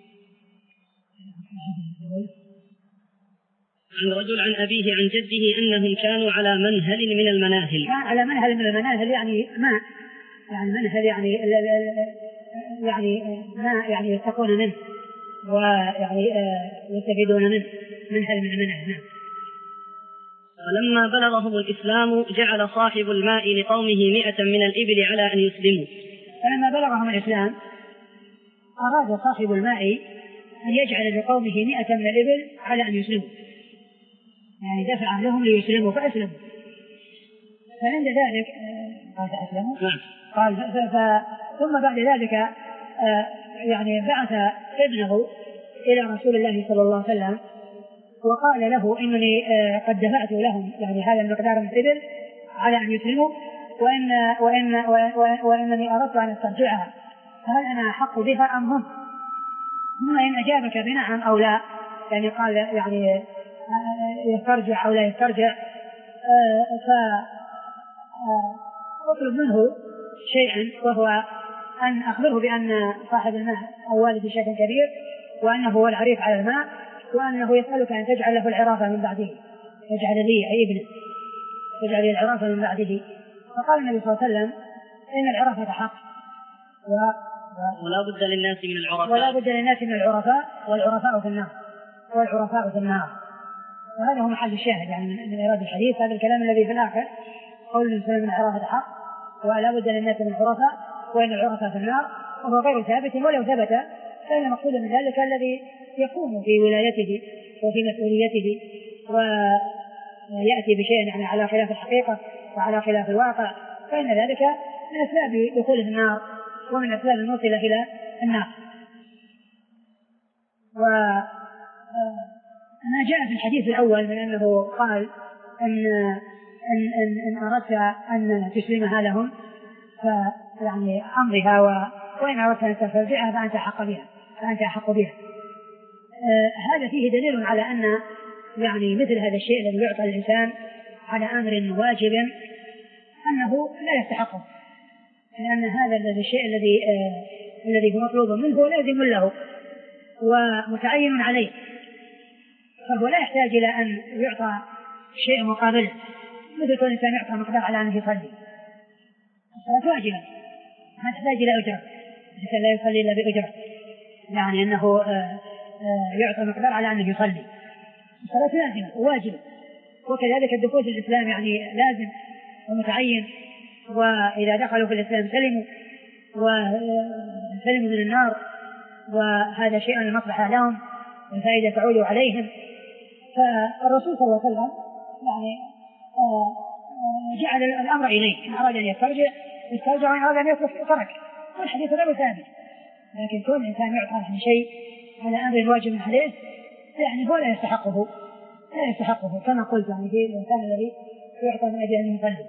عن رجل عن أبيه عن جده أنهم كانوا على منهل من المناهل. على منهل من المناهل يعني ماء، يعني منهل يعني يعني ماء يعني يتقون منه ويعني يستفيدون منه، منهل من المناهل. ولما بلغهم الإسلام جعل صاحب الماء لقومه مئة من الإبل على أن يسلموا. فلما بلغهم الإسلام أراد صاحب الماء أن يجعل لقومه مئة من الإبل على أن يسلموا، يعني دفع لهم ليسلموا فأسلموا. فعند ذلك قال فأسلموا قال ف... ف... ثم بعد ذلك يعني بعث ابنه إلى رسول الله صلى الله عليه وسلم وقال له إنني قد دفعت لهم يعني هذا المقدار من الإبل على أن يسلموا، وإن وإن وإنني أردت أن أسترجعها، فهل أنا أحق بها أم هم؟ ثم إن أجابك بنعم أو لا، يعني قال يعني يسترجع أو لا يسترجع، فأطلب منه شيئا وهو أن أخبره بأن صاحب الماء أو والد شيء كبير، وأنه هو العريف على الماء، وأنه يسألك أن تجعل له العرافة من بعده، تجعل لي أي ابنه تجعل لي العرافة من بعده. فقال النبي صلى الله عليه وسلم إن العرافة حق و... و... ولا بد للناس من العرفاء ولا بد للناس من العرفاء والعرفاء في النار والعرفاء في النار. وهذا هو محل الشاهد يعني من إيراد الحديث، هذا الكلام الذي في الآخر قول النبي صلى الله عليه وسلم من العرافة حق ولا بد للناس من العرفاء وإن العرفاء في النار، وهو غير ثابت، ولو ثبت فإن المقصود من ذلك الذي يكون في ولايته وفي مسؤوليته ويأتي بشيء يعني على خلاف الحقيقة وعلى خلاف الواقع، فإن ذلك من أسباب دخوله النار ومن أسباب الموصلة إلى النار. وما جاء في الحديث الأول من أنه قال أن إن, إن, إن أردت أن تسلمها لهم فيعني أمرها، وإن أردت أن تسترجعها فأنت أحق بها فأنت أحق بها. آه هذا فيه دليل على أن يعني مثل هذا الشيء الذي يعطى الإنسان على أمر واجب أنه لا يستحقه، لأن هذا الشيء الذي آه الذي هو مطلوب منه لازم له ومتعين عليه، فهو لا يحتاج إلى أن يعطى شيء مقابله، مثل كل إنسان يعطى مقدار على أنه يصلي، الصلاة واجبة ما تحتاج إلى أجرة، الإنسان لا يصلي إلا بأجرة، يعني أنه آه آه يعطى مقدار على أنه يصلي، الصلاة لازمة وواجبة. وكذلك الدخول في الإسلام يعني لازم ومتعين، وإذا دخلوا في الإسلام سلموا وسلموا من النار، وهذا شيء المصلحة لهم والفائدة تعود عليهم. فالرسول صلى الله عليه وسلم يعني جعل الأمر إليه، إن أراد أن يسترجع يسترجع، وإن أراد أن يترك ترك، والحديث غير ثابت. لكن كل إنسان يعطى عن شيء على أمر واجب عليه يعني هو لا يستحقه لا يستحقه كما قلت يعني في الإنسان الذي يعطى من أجل أن يصلي.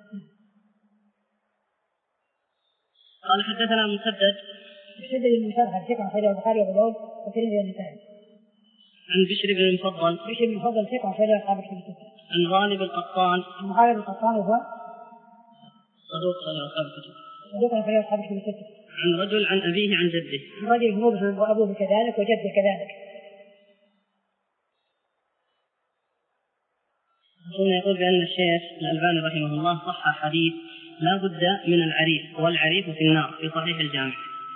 قال حدثنا مسدد مسدد المسرحد ثقة أخرجه البخاري وأبو داود والترمذي والنسائي. عن بشر بن المفضل بشر بن المفضل ثقة أخرجه أصحاب الكتب الستة. عن غالب القطان عن غالب القطان وهو صدوق أخرجه أصحاب الكتب صدوق أخرجه أصحاب الكتب الستة. عن رجل عن أبيه عن جده عن رجل مبهم وأبوه كذلك وجده كذلك. ثم يقول بأن الشيخ الألباني رحمه الله صح حديث لا بد من العريف والعريف في النار في صحيح الجامع.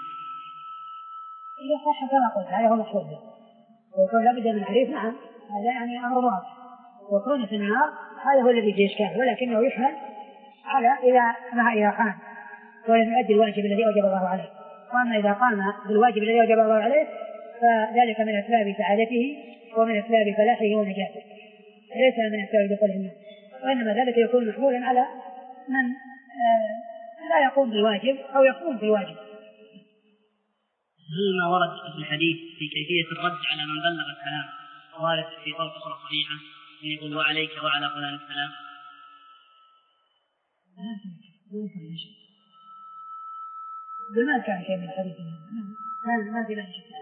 إذا صح كما قلت هذا هو مقصود به، ويقول لا بد من العريف نعم هذا يعني أمر واضح، وكونه في النار هذا هو الذي فيه إشكال، ولكنه يحمل على إذا ما إذا قام ولم يؤدي الواجب الذي أوجب الله عليه. وأما إذا قام بالواجب الذي أوجب الله عليه فذلك من أسباب سعادته ومن أسباب فلاحه ونجاته، ليس من أسباب دخوله النار، وإنما ذلك يكون محمولا على من لا يقوم بالواجب أو يقوم بالواجب. هل ما ورد في الحديث في كيفية الرد على من بلغ الكلام وارد في طرق أخرى صحيحة أن يقول وعليك وعلى فلان السلام؟ ما كان شيء من الحديث ما ما في له شيء.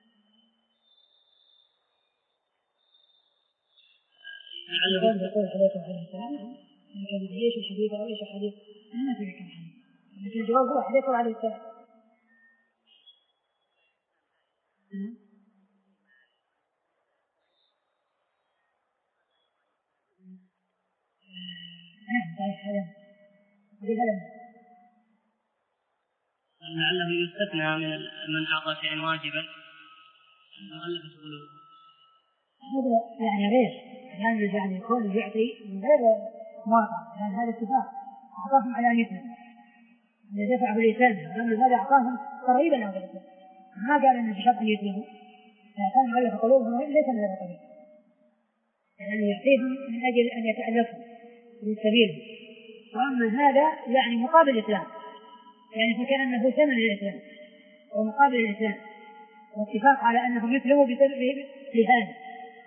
يقول يقول عليكم عليه السلام لكن ايش الحديث او ايش الحديث انا ما في كم حديث، لكن الجواب هو عليكم عليه السلام. لعله يستثنى من من أعطى شيئا واجبا مؤلفة قلوب، هذا يعني غير يعني يعني يكون يعطي من غير مواقع، يعني هذا اتفاق أعطاهم على أن يسلم إذا دفعه الإسلام، أما هذا أعطاهم ترغيبا له بالإسلام، ما قال أن بشرط يسلموا، كان مؤلف قلوبهم ليس من هذا القبيل، يعني يعطيهم من أجل أن يتألفوا بالسبيل. وأما هذا يعني مقابل الإسلام، يعني فكأنه ثمن الإسلام ومقابل الإسلام، واتفاق على أنهم يسلموا بسبب لهذا.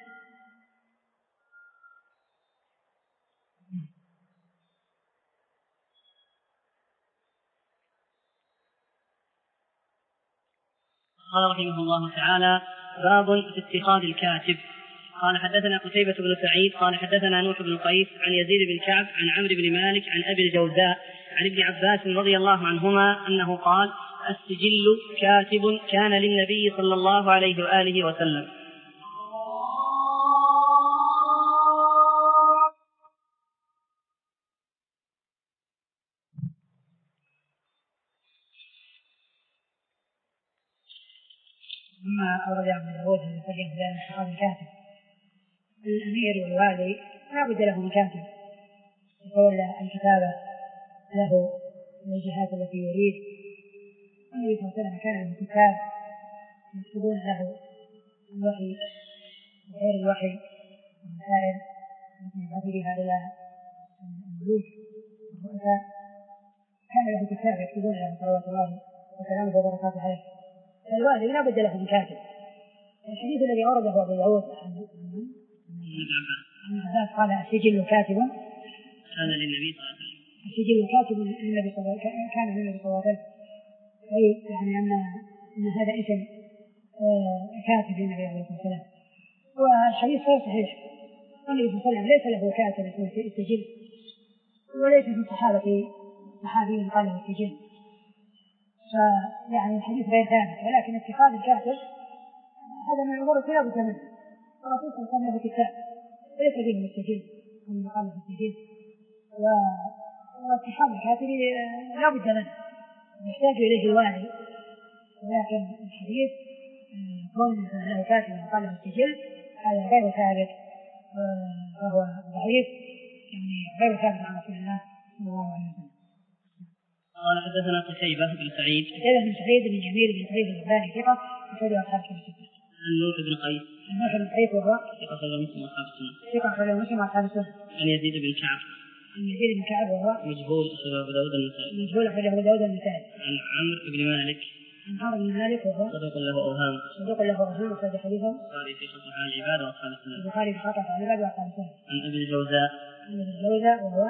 قال رحمه الله تعالى باب في اتخاذ الكاتب. قال حدثنا قتيبة بن سعيد قال حدثنا نوح بن قيس عن يزيد بن كعب عن عمرو بن مالك عن أبي الجوزاء عن ابن عباس رضي الله عنهما أنه قال السجل كاتب كان للنبي صلى الله عليه وآله وسلم. أما أورد عبد داود أن يسلم ذلك انتخاب الكاتب، الأمير والوالي لا بد له من كاتب يتولى الكتابة له من الجهات التي يريد. النبي صلى الله عليه وسلم كان له كتاب يكتبون له الوحي وغير الوحي والمسائل التي يبعث بها إلى الملوك والرؤساء، كان له كتاب يكتبون له صلوات الله وسلامه وبركاته عليه. الوالي لا بد له من كاتب. الحديث الذي أورده أبو داود عن عباس قال السجل كاتب كان للنبي صلى الله عليه وسلم، السجل كاتب للنبي صلى الله عليه وسلم، كان للنبي صلى الله عليه وسلم، أي يعني أن أن هذا اسم كاتب للنبي عليه الصلاة والسلام. والحديث غير صحيح، والنبي صلى الله عليه وسلم ليس له كاتب اسمه السجل، وليس في الصحابة صحابي قال له السجل، فيعني الحديث غير ثابت. ولكن اتخاذ الكاتب هذا من الأمور التي لا بد منه. الرسول صلى الله عليه وسلم له كتاب ليس فيه السجل ومن قال له السجل، واتخاذ الكاتب لا بد منه يحتاج إليه الوالي. ولكن الحديث كون له كاتب ومن قال له السجل هذا غير ثابت، وهو ضعيف، يعني غير ثابت عن رسول الله صلى الله عليه وسلم. قال حدثنا قتيبة بن سعيد قتيبة بن سعيد بن جميل بن سعيد الغفاري ثقة أخرج أصحاب الكتب الستة. عن نوح بن قيس نوح بن قيس وهو ثقة أخرج مسلم وأصحاب السنة. ثقة أخرج مسلم وأصحاب السنة. عن يزيد بن كعب عن يزيد بن كعب وهو مجهول أخرج أبو داود النسائي. مجهول أخرج أبو داود النسائي. عن عمرو بن مالك عن عمرو بن مالك وهو صدوق له أوهام صدوق له أوهام أخرج حديثه البخاري في خطأ عن العباد وأصحاب السنة. البخاري في خطأ عن العباد وأصحاب السنة. عن أبي الجوزاء عن ابن الجوزاء وهو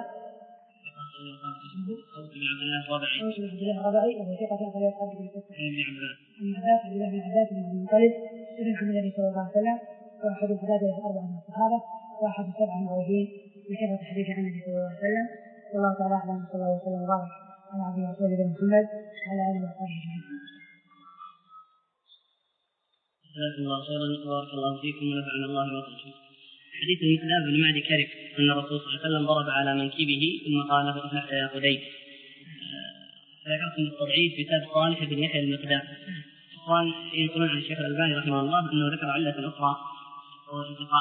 أوس بن عبد الله الربعي أوس بن عبد الله الربعي وهو ثقة أخرج أصحاب الكتب الستة. عن ابن عباس عن عباس عبد الله بن عباس بن عبد المطلب ابن عم النبي صلى الله عليه وسلم، وأحد الثلاثة أربعة من الصحابة، وأحد السبعة المعروفين بكثرة الحديث عن النبي صلى الله عليه وسلم. والله تعالى أعلم، صلى الله عليه وسلم وبارك على عبده ورسوله نبينا محمد وعلى آله وصحبه أجمعين. جزاكم الله خيرا وبارك الله فيكم ونفعنا الله وبركاته. حديث المقداد بن معدي كرب أن الرسول صلى الله عليه وسلم ضرب على منكبه ثم قال له احلق يا قديد. ذكرتم التضعيف في كتاب صالح بن يحيى المقداد. إخوان ينقلون عن الشيخ الألباني رحمه الله أنه ذكر علة أخرى وهو الانقطاع.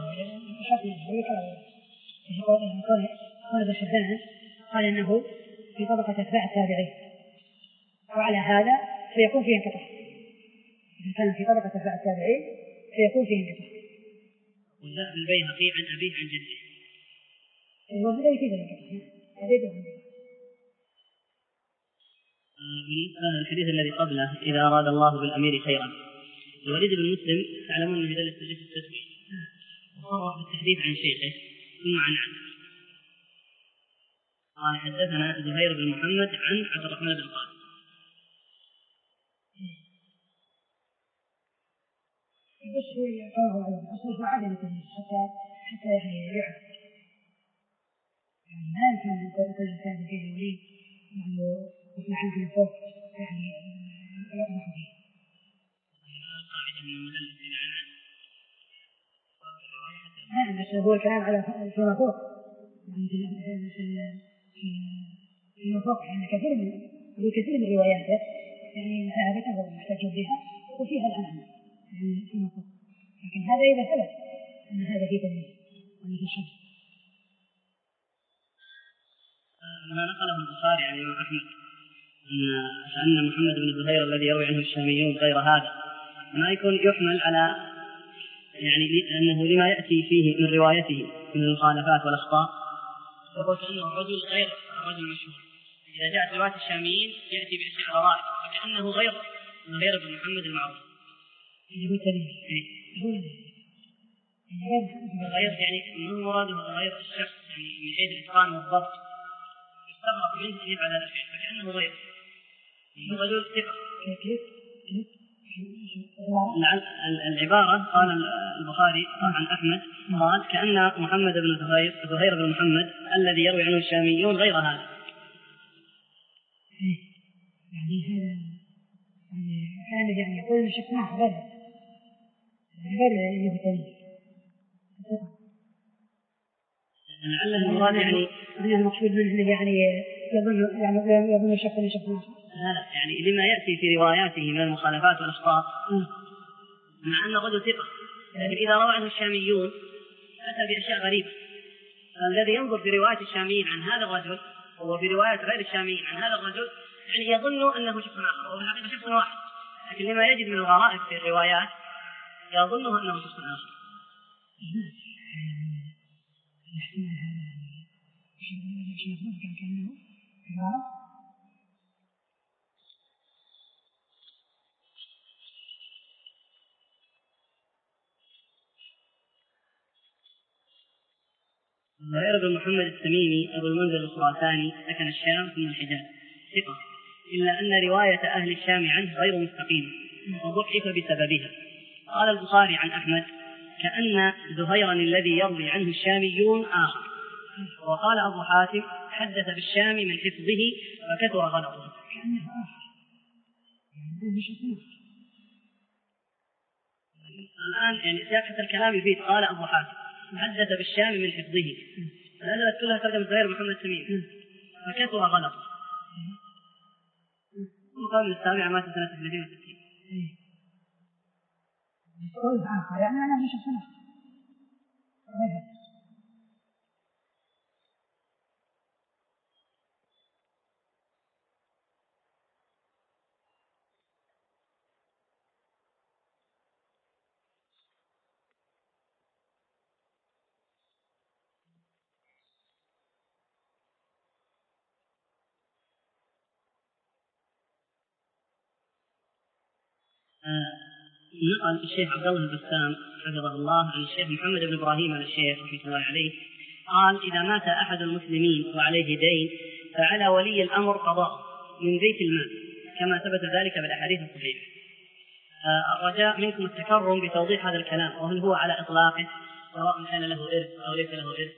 هذا الشيخان قال أنه في طبقة أتباع التابعين، وعلى هذا فيكون فيه انقطاع. إذا كان في طبقة أتباع التابعين فيكون فيه انقطاع. وجاء في البيهقي عن أبيه عن جده. وهذا يفيد الانقطاع. بالنسبة للحديث الذي قبله إذا أراد الله بالأمير خيرا، الوليد بن مسلم تعلمون أنه يدل في التسوية وصرح بالتحديث عن شيخه ثم عن عبد. قال حدثنا زهير بن محمد عن عبد الرحمن بن قاسم. بس هو يقرأه على الأصل وعدم التدريس حتى حتى يعرف، يعني ما يمكن أن يكون كل إنسان فيه الوليد يعني يسمح من فوق يعني يقرأ فيه. القاعدة أن المدلس إذا عنعن نعم، بس هو الكلام على فيما فوق، يعني في فيما فوق، يعني كثير من كثير من رواياته يعني ثابتة ومحتاج بها وفيها العنعن يعني فيما فوق، لكن هذا إذا ثبت أن هذا في تدليس وأن في حدث. ما نقله البخاري عن الإمام أحمد أن محمد بن زهير الذي يروي عنه الشاميون غير هذا ما يكون يحمل على يعني أنه لما يأتي فيه من روايته من المخالفات والأخطاء، يقول كأنه رجل غير الرجل المشهور. إذا جاءت رواية الشاميين يأتي بأشياء غرائب فكأنه غير غير ابن محمد المعروف. يقول تدليس غير يعني ما هو مراده غير الشخص يعني من حيث الإتقان والضبط يستغرق منه أن يفعل هذا الشيء فكأنه غير رجل ثقة. العبارة قال البخاري عن أحمد قال كأن محمد بن زهير زهير بن محمد الذي يروي عنه الشاميون غير هذا. يعني هذا يعني كان يعني يقول إن شفناه غير غير اللي هو تاني. لعل المراد يعني أنا المقصود منه يعني يظن يعني يظن شك إن شفناه. لا لا يعني لما يأتي في رواياته من المخالفات والأخطاء مع أن الرجل ثقة، لكن إذا روى عنه الشاميون أتى بأشياء غريبة. فالذي ينظر في رواية الشاميين عن هذا الرجل وهو في رواية غير الشاميين عن هذا الرجل يعني يظن أنه شخص آخر وهو في الحقيقة شخص واحد، لكن لما يجد من الغرائب في الروايات يظنه أنه شخص آخر. زهير بن محمد التميمي أبو المنذر الخراساني سكن الشام ثم الحجاز، ثقة، إلا أن رواية أهل الشام عنه غير مستقيمة وضعف بسببها. قال البخاري عن أحمد: كأن زهيرا الذي يروي عنه الشاميون آخر. وقال أبو حاتم: حدث بالشام من حفظه فكثر غلطه. الآن يعني سياق الكلام يفيد قال أبو حاتم حدث بالشام من حفظه، فنزلت كلها ترجمة زهير محمد التميمي فكثر غلطه. وقال من السابعة مات سنة اثنين وستين. يعني أنا مش أصنع نقل الشيخ عبد الله البسام حفظه الله عن الشيخ محمد بن إبراهيم عن الشيخ رحمه الله عليه قال: إذا مات أحد المسلمين وعليه دين فعلى ولي الأمر قضاء من بيت المال كما ثبت ذلك بالأحاديث الصحيحة. الرجاء منكم التكرم بتوضيح هذا الكلام، وهل هو على إطلاقه سواء كان له إرث أو ليس له إرث؟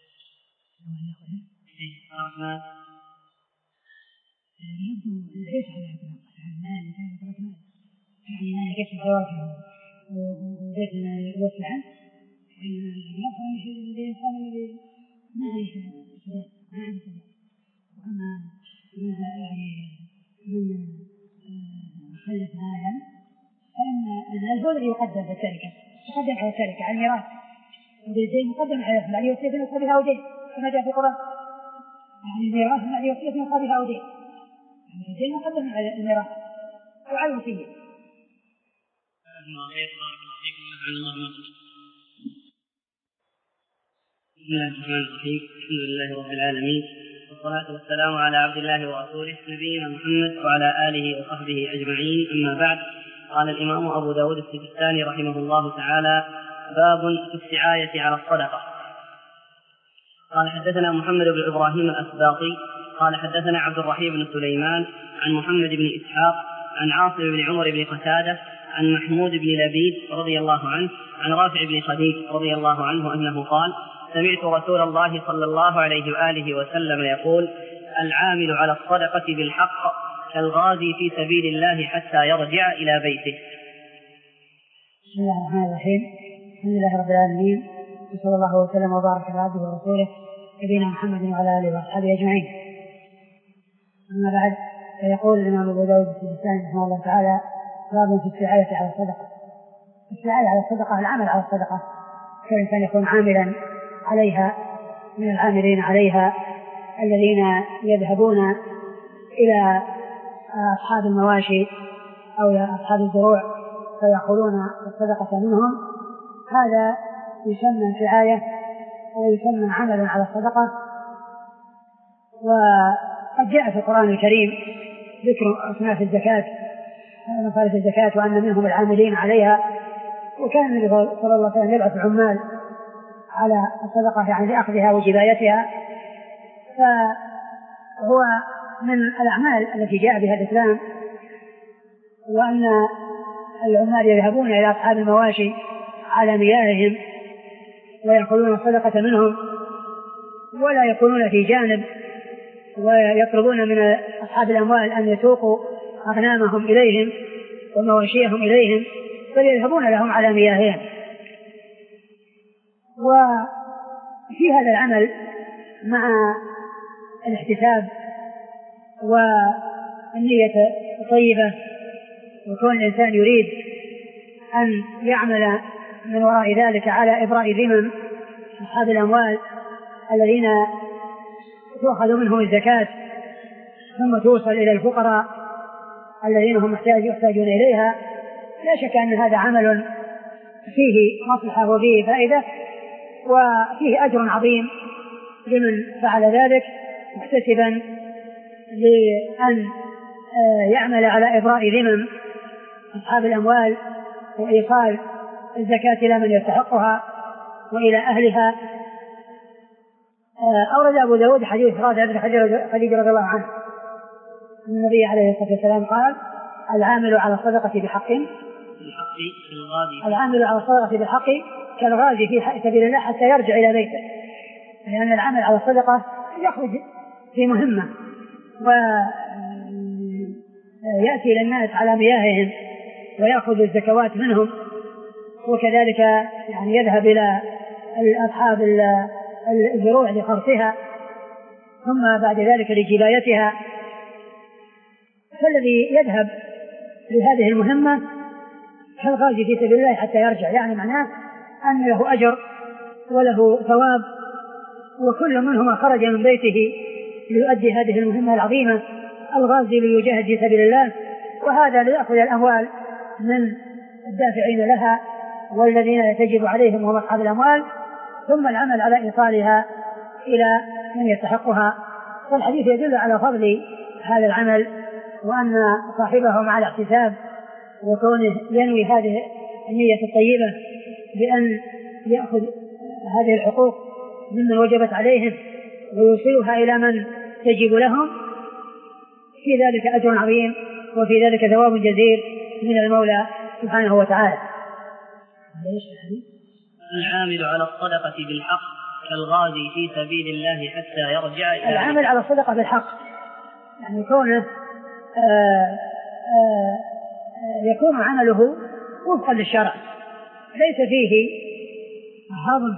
يعني أنا كيف الحوار وبيت الوصل عنه يفهم الإنسان الذي ما عليه ما عليه وأما منها يعني من خلف هذا فإن الهو الذي يقدم في التركة يقدم على التركة على الميراث، والدين مقدم على المال يوصية من قبلها ودين كما جاء في القرآن. يعني الميراث المال يوصية من قبلها ودين، يعني الدين مقدم على الميراث وعلى الوصية. بسم الله الرحمن الرحيم. الحمد لله رب العالمين، والصلاة والسلام على عبد الله ورسوله نبينا محمد وعلى آله وصحبه أجمعين، أما بعد. قال الإمام أبو داود السجستاني رحمه الله تعالى: باب في السعاية على الصدقة. قال: حدثنا محمد بن إبراهيم الأسباطي قال: حدثنا عبد الرحيم بن سليمان عن محمد بن إسحاق عن عاصم بن عمر بن قتادة عن محمود بن لبيد رضي الله عنه عن رافع بن خديج رضي الله عنه أنه قال: سمعت رسول الله صلى الله عليه وآله وسلم يقول: العامل على الصدقة بالحق كالغازي في سبيل الله حتى يرجع إلى بيته. بسم الله الرحمن الرحيم. الحمد لله رب العالمين، وصلى الله وسلم وبارك على عبده ورسوله نبينا محمد وعلى آله وأصحابه أجمعين. أما بعد، فيقول الإمام أبو داود السجستاني رحمه الله تعالى: باب في السعاية على الصدقة. السعاية على الصدقة العمل على الصدقة، فالإنسان يكون عاملا عليها من العاملين عليها الذين يذهبون إلى أصحاب المواشي أو إلى أصحاب الزروع فيأخذون الصدقة منهم. هذا يسمى سعاية ويسمى عملا على الصدقة. وقد جاء في القرآن الكريم ذكر أصناف الزكاة مصارف الزكاة وأن منهم العاملين عليها، وكان النبي صلى الله عليه وسلم يبعث العمال على الصدقة يعني لأخذها وجبايتها. فهو من الأعمال التي جاء بها الإسلام، وأن العمال يذهبون إلى أصحاب المواشي على مياههم ويأخذون الصدقة منهم، ولا يكونون في جانب ويطلبون من أصحاب الأموال أن يسوقوا أغنامهم إليهم ومواشيهم إليهم بل يذهبون لهم على مياههم. وفي هذا العمل مع الاحتساب والنية الطيبة وكون الإنسان يريد أن يعمل من وراء ذلك على إبراء ذمم أصحاب الأموال الذين تؤخذ منهم الزكاة ثم توصل إلى الفقراء الذين هم يحتاجون إليها، لا شك أن هذا عمل فيه مصلحة وفيه فائدة وفيه أجر عظيم لمن فعل ذلك محتسبا لأن يعمل على إبراء ذمم أصحاب الأموال وإيصال الزكاة إلى من يستحقها وإلى أهلها. أورد أبو داود حديث رافع بن خديجة رضي الله عنه النبي عليه الصلاة والسلام قال: العامل على الصدقة بحق العامل على الصدقة بحق كالغازي في سبيل الله حتى يرجع إلى بيته، لأن العمل على الصدقة يخرج في مهمة ويأتي للناس على مياههم ويأخذ الزكوات منهم، وكذلك يعني يذهب إلى أصحاب الزروع لخرسها ثم بعد ذلك لجبايتها. فالذي يذهب لهذه المهمة كالغازي في سبيل الله حتى يرجع، يعني معناه أن له أجر وله ثواب، وكل منهما خرج من بيته ليؤدي هذه المهمة العظيمة، الغازي ليجاهد في سبيل الله، وهذا ليأخذ الأموال من الدافعين لها والذين تجب عليهم هم أصحاب الأموال، ثم العمل على إيصالها إلى من يستحقها. والحديث يدل على فضل هذا العمل وأن صاحبه مع الاحتساب وكونه ينوي هذه النية الطيبة بأن يأخذ هذه الحقوق ممن وجبت عليهم ويوصلها إلى من تجب لهم، في ذلك أجر عظيم وفي ذلك ثواب جزيل من المولى سبحانه وتعالى. العامل على الصدقة بالحق كالغازي في سبيل الله حتى يرجع إلى العامل على الصدقة بالحق يعني كونه آآ آآ يكون عمله وفقا للشرع، ليس فيه هضم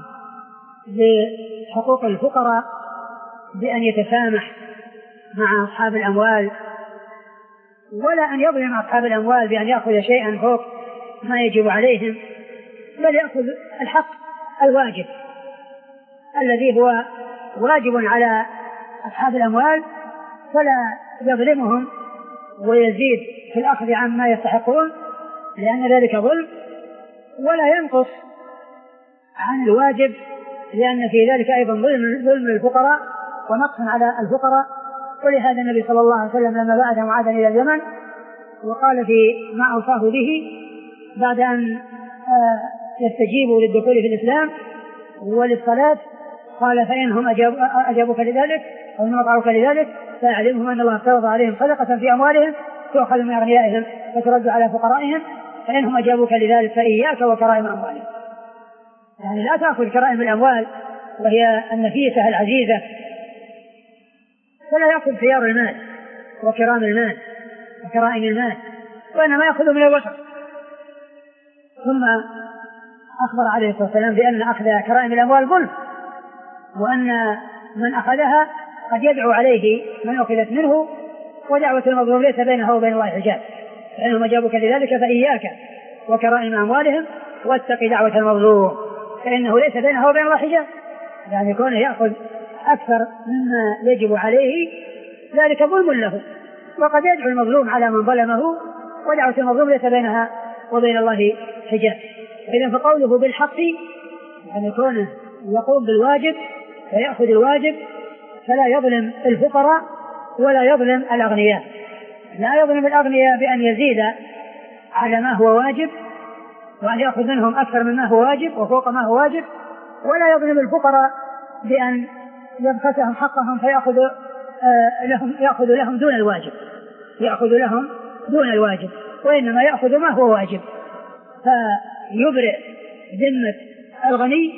لحقوق الفقراء بأن يتسامح مع أصحاب الأموال، ولا أن يظلم أصحاب الأموال بأن يأخذ شيئا فوق ما يجب عليهم، بل يأخذ الحق الواجب الذي هو واجب على أصحاب الأموال، فلا يظلمهم ويزيد في الأخذ عما يستحقون لأن ذلك ظلم، ولا ينقص عن الواجب لأن في ذلك أيضا ظلم ظلم للفقراء ونقص على الفقراء. ولهذا النبي صلى الله عليه وسلم لما بعث معاذا إلى اليمن وقال في ما أوصاه به بعد أن يستجيبوا للدخول في الإسلام وللصلاة قال: فإنهم أجابوك لذلك وإنهم أطاعوك لذلك فأعلمهم أن الله افترض عليهم صدقة في أموالهم تؤخذ من أغنيائهم فترد على فقرائهم، فإنهم أجابوك لذلك فإياك وكرائم أموالهم. يعني لا تأخذ كرائم الأموال وهي النفيسة العزيزة، فلا يأخذ خيار المال وكرام المال وكرائم المال، وإنما يأخذ من الوسط. ثم أخبر عليه الصلاة والسلام بأن أخذ كرائم الأموال ظلم، وأن من أخذها قد يدعو عليه من أخذت منه، ودعوة المظلوم ليس بينها وبين الله حجاب، فإنهم أجابوك لذلك فإياك وكرائم أموالهم واتق دعوة المظلوم فإنه ليس بينها وبين الله حجاب. يعني كونه يأخذ أكثر مما يجب عليه ذلك ظلم له، وقد يدعو المظلوم على من ظلمه، ودعوة المظلوم ليس بينها وبين الله حجاب. إذن فقوله بالحق يعني كونه يقوم بالواجب ويأخذ الواجب، فلا يظلم الفقراء ولا يظلم الأغنياء، لا يظلم الأغنياء بأن يزيد على ما هو واجب وأن يأخذ منهم أكثر مما هو واجب وفوق ما هو واجب، ولا يظلم الفقراء بأن يبخسهم حقهم فيأخذ لهم يأخذ لهم دون الواجب يأخذ لهم دون الواجب وإنما يأخذ ما هو واجب، فيبرئ ذمة الغني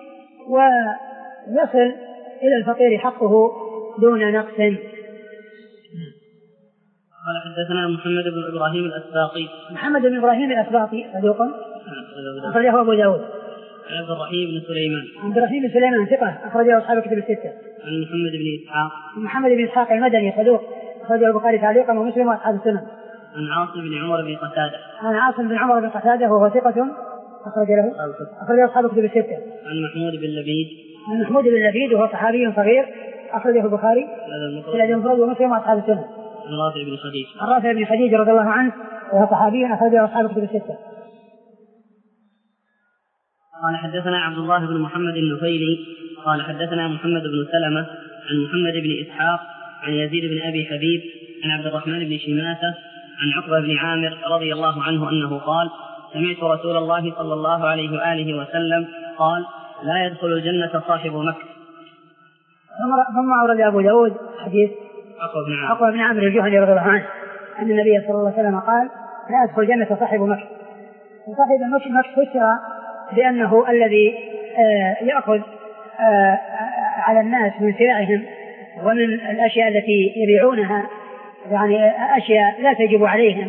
ويصل إلى الفقير حقه دون نقص. قال حدثنا محمد بن إبراهيم الأسباطي. محمد بن إبراهيم الأسباطي صدوق أخرجه أبو داود. عن عبد الرحيم بن سليمان. عبد الرحيم بن سليمان ثقة أخرجه أصحاب الكتب الستة. عن محمد بن إسحاق. محمد بن إسحاق المدني صدوق أخرجه البخاري تعليقا ومسلم وأصحاب السنن. عن عاصم بن عمر بن قتادة. عن عاصم بن عمر بن قتادة وهو ثقة أخرج له أخرجه أصحاب الكتب الستة. عن محمود بن لبيد. عن محمود بن لبيد وهو صحابي صغير أخرجه البخاري في الأدب المفرد ومسلم وأصحاب السنن. عن رافع بن خديج. عن رافع بن خديج رضي الله عنه وهو صحابي أخرجه أصحاب الكتب الستة. قال حدثنا عبد الله بن محمد النفيلي قال حدثنا محمد بن سلمة عن محمد بن إسحاق عن يزيد بن أبي حبيب عن عبد الرحمن بن شماسة عن عقبة بن عامر رضي الله عنه أنه قال سمعت رسول الله صلى الله عليه وآله وسلم قال لا يدخل الجنة صاحب مكة. ثم أورد أبو داود حديث عقبة بن عامر الجهني رضي الله عنه أن النبي صلى الله عليه وسلم قال لا يدخل الجنة صاحب مكة. وصاحب مكة فسر بأنه الذي يأخذ على الناس من سلعهم ومن الأشياء التي يبيعونها يعني أشياء لا تجب عليهم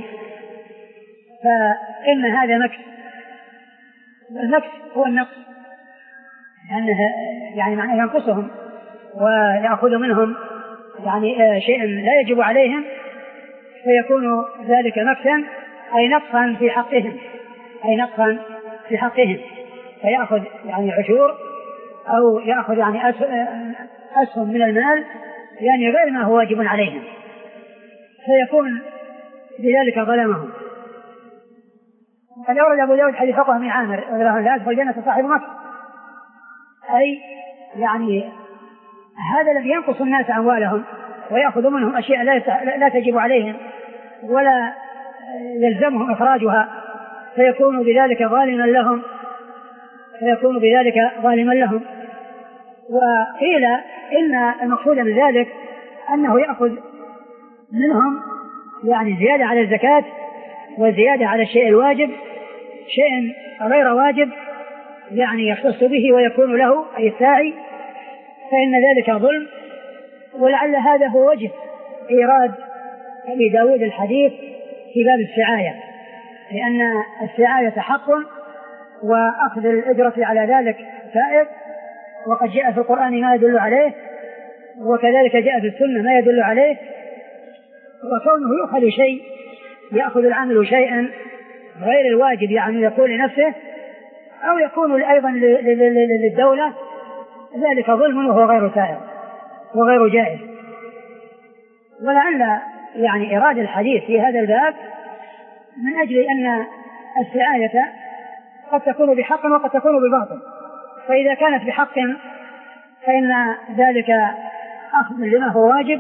فإن هذا مكس. المكس هو النقص لأنه يعني معناه ينقصهم ويأخذ منهم يعني شيء لا يجب عليهم فيكون ذلك مكسا أي نقصا في حقهم أي نقصا في حقهم فيأخذ يعني عشور أو يأخذ يعني أسهم من المال يعني غير ما هو واجب عليهم فيكون بذلك ظلمهم. قد أورد أبو داود حديث عقبة بن عامر لا يدخل الجنة صاحب مكة أي يعني هذا الذي ينقص الناس أموالهم ويأخذ منهم أشياء لا تجب عليهم ولا يلزمهم إخراجها فيكون بذلك ظالما لهم فيكون بذلك ظالما لهم. وقيل إن المقصود من ذلك أنه يأخذ منهم يعني زيادة على الزكاة وزيادة على الشيء الواجب شيء غير واجب يعني يختص به ويكون له أي الساعي فإن ذلك ظلم. ولعل هذا هو وجه إيراد أبي داود الحديث في باب السعاية لأن السعاية حق وأخذ الأجرة على ذلك سائر وقد جاء في القرآن ما يدل عليه وكذلك جاء في السنة ما يدل عليه وكونه يؤخذ شيء يأخذ العامل شيئا غير الواجب يعني يكون لنفسه أو يكون أيضا للدولة ذلك ظلم وهو غير سائر وغير جائز. ولعل يعني إرادة الحديث في هذا الباب من أجل أن السعاية قد تكون بحق وقد تكون بباطل فإذا كانت بحق فإن ذلك أخذ لما هو واجب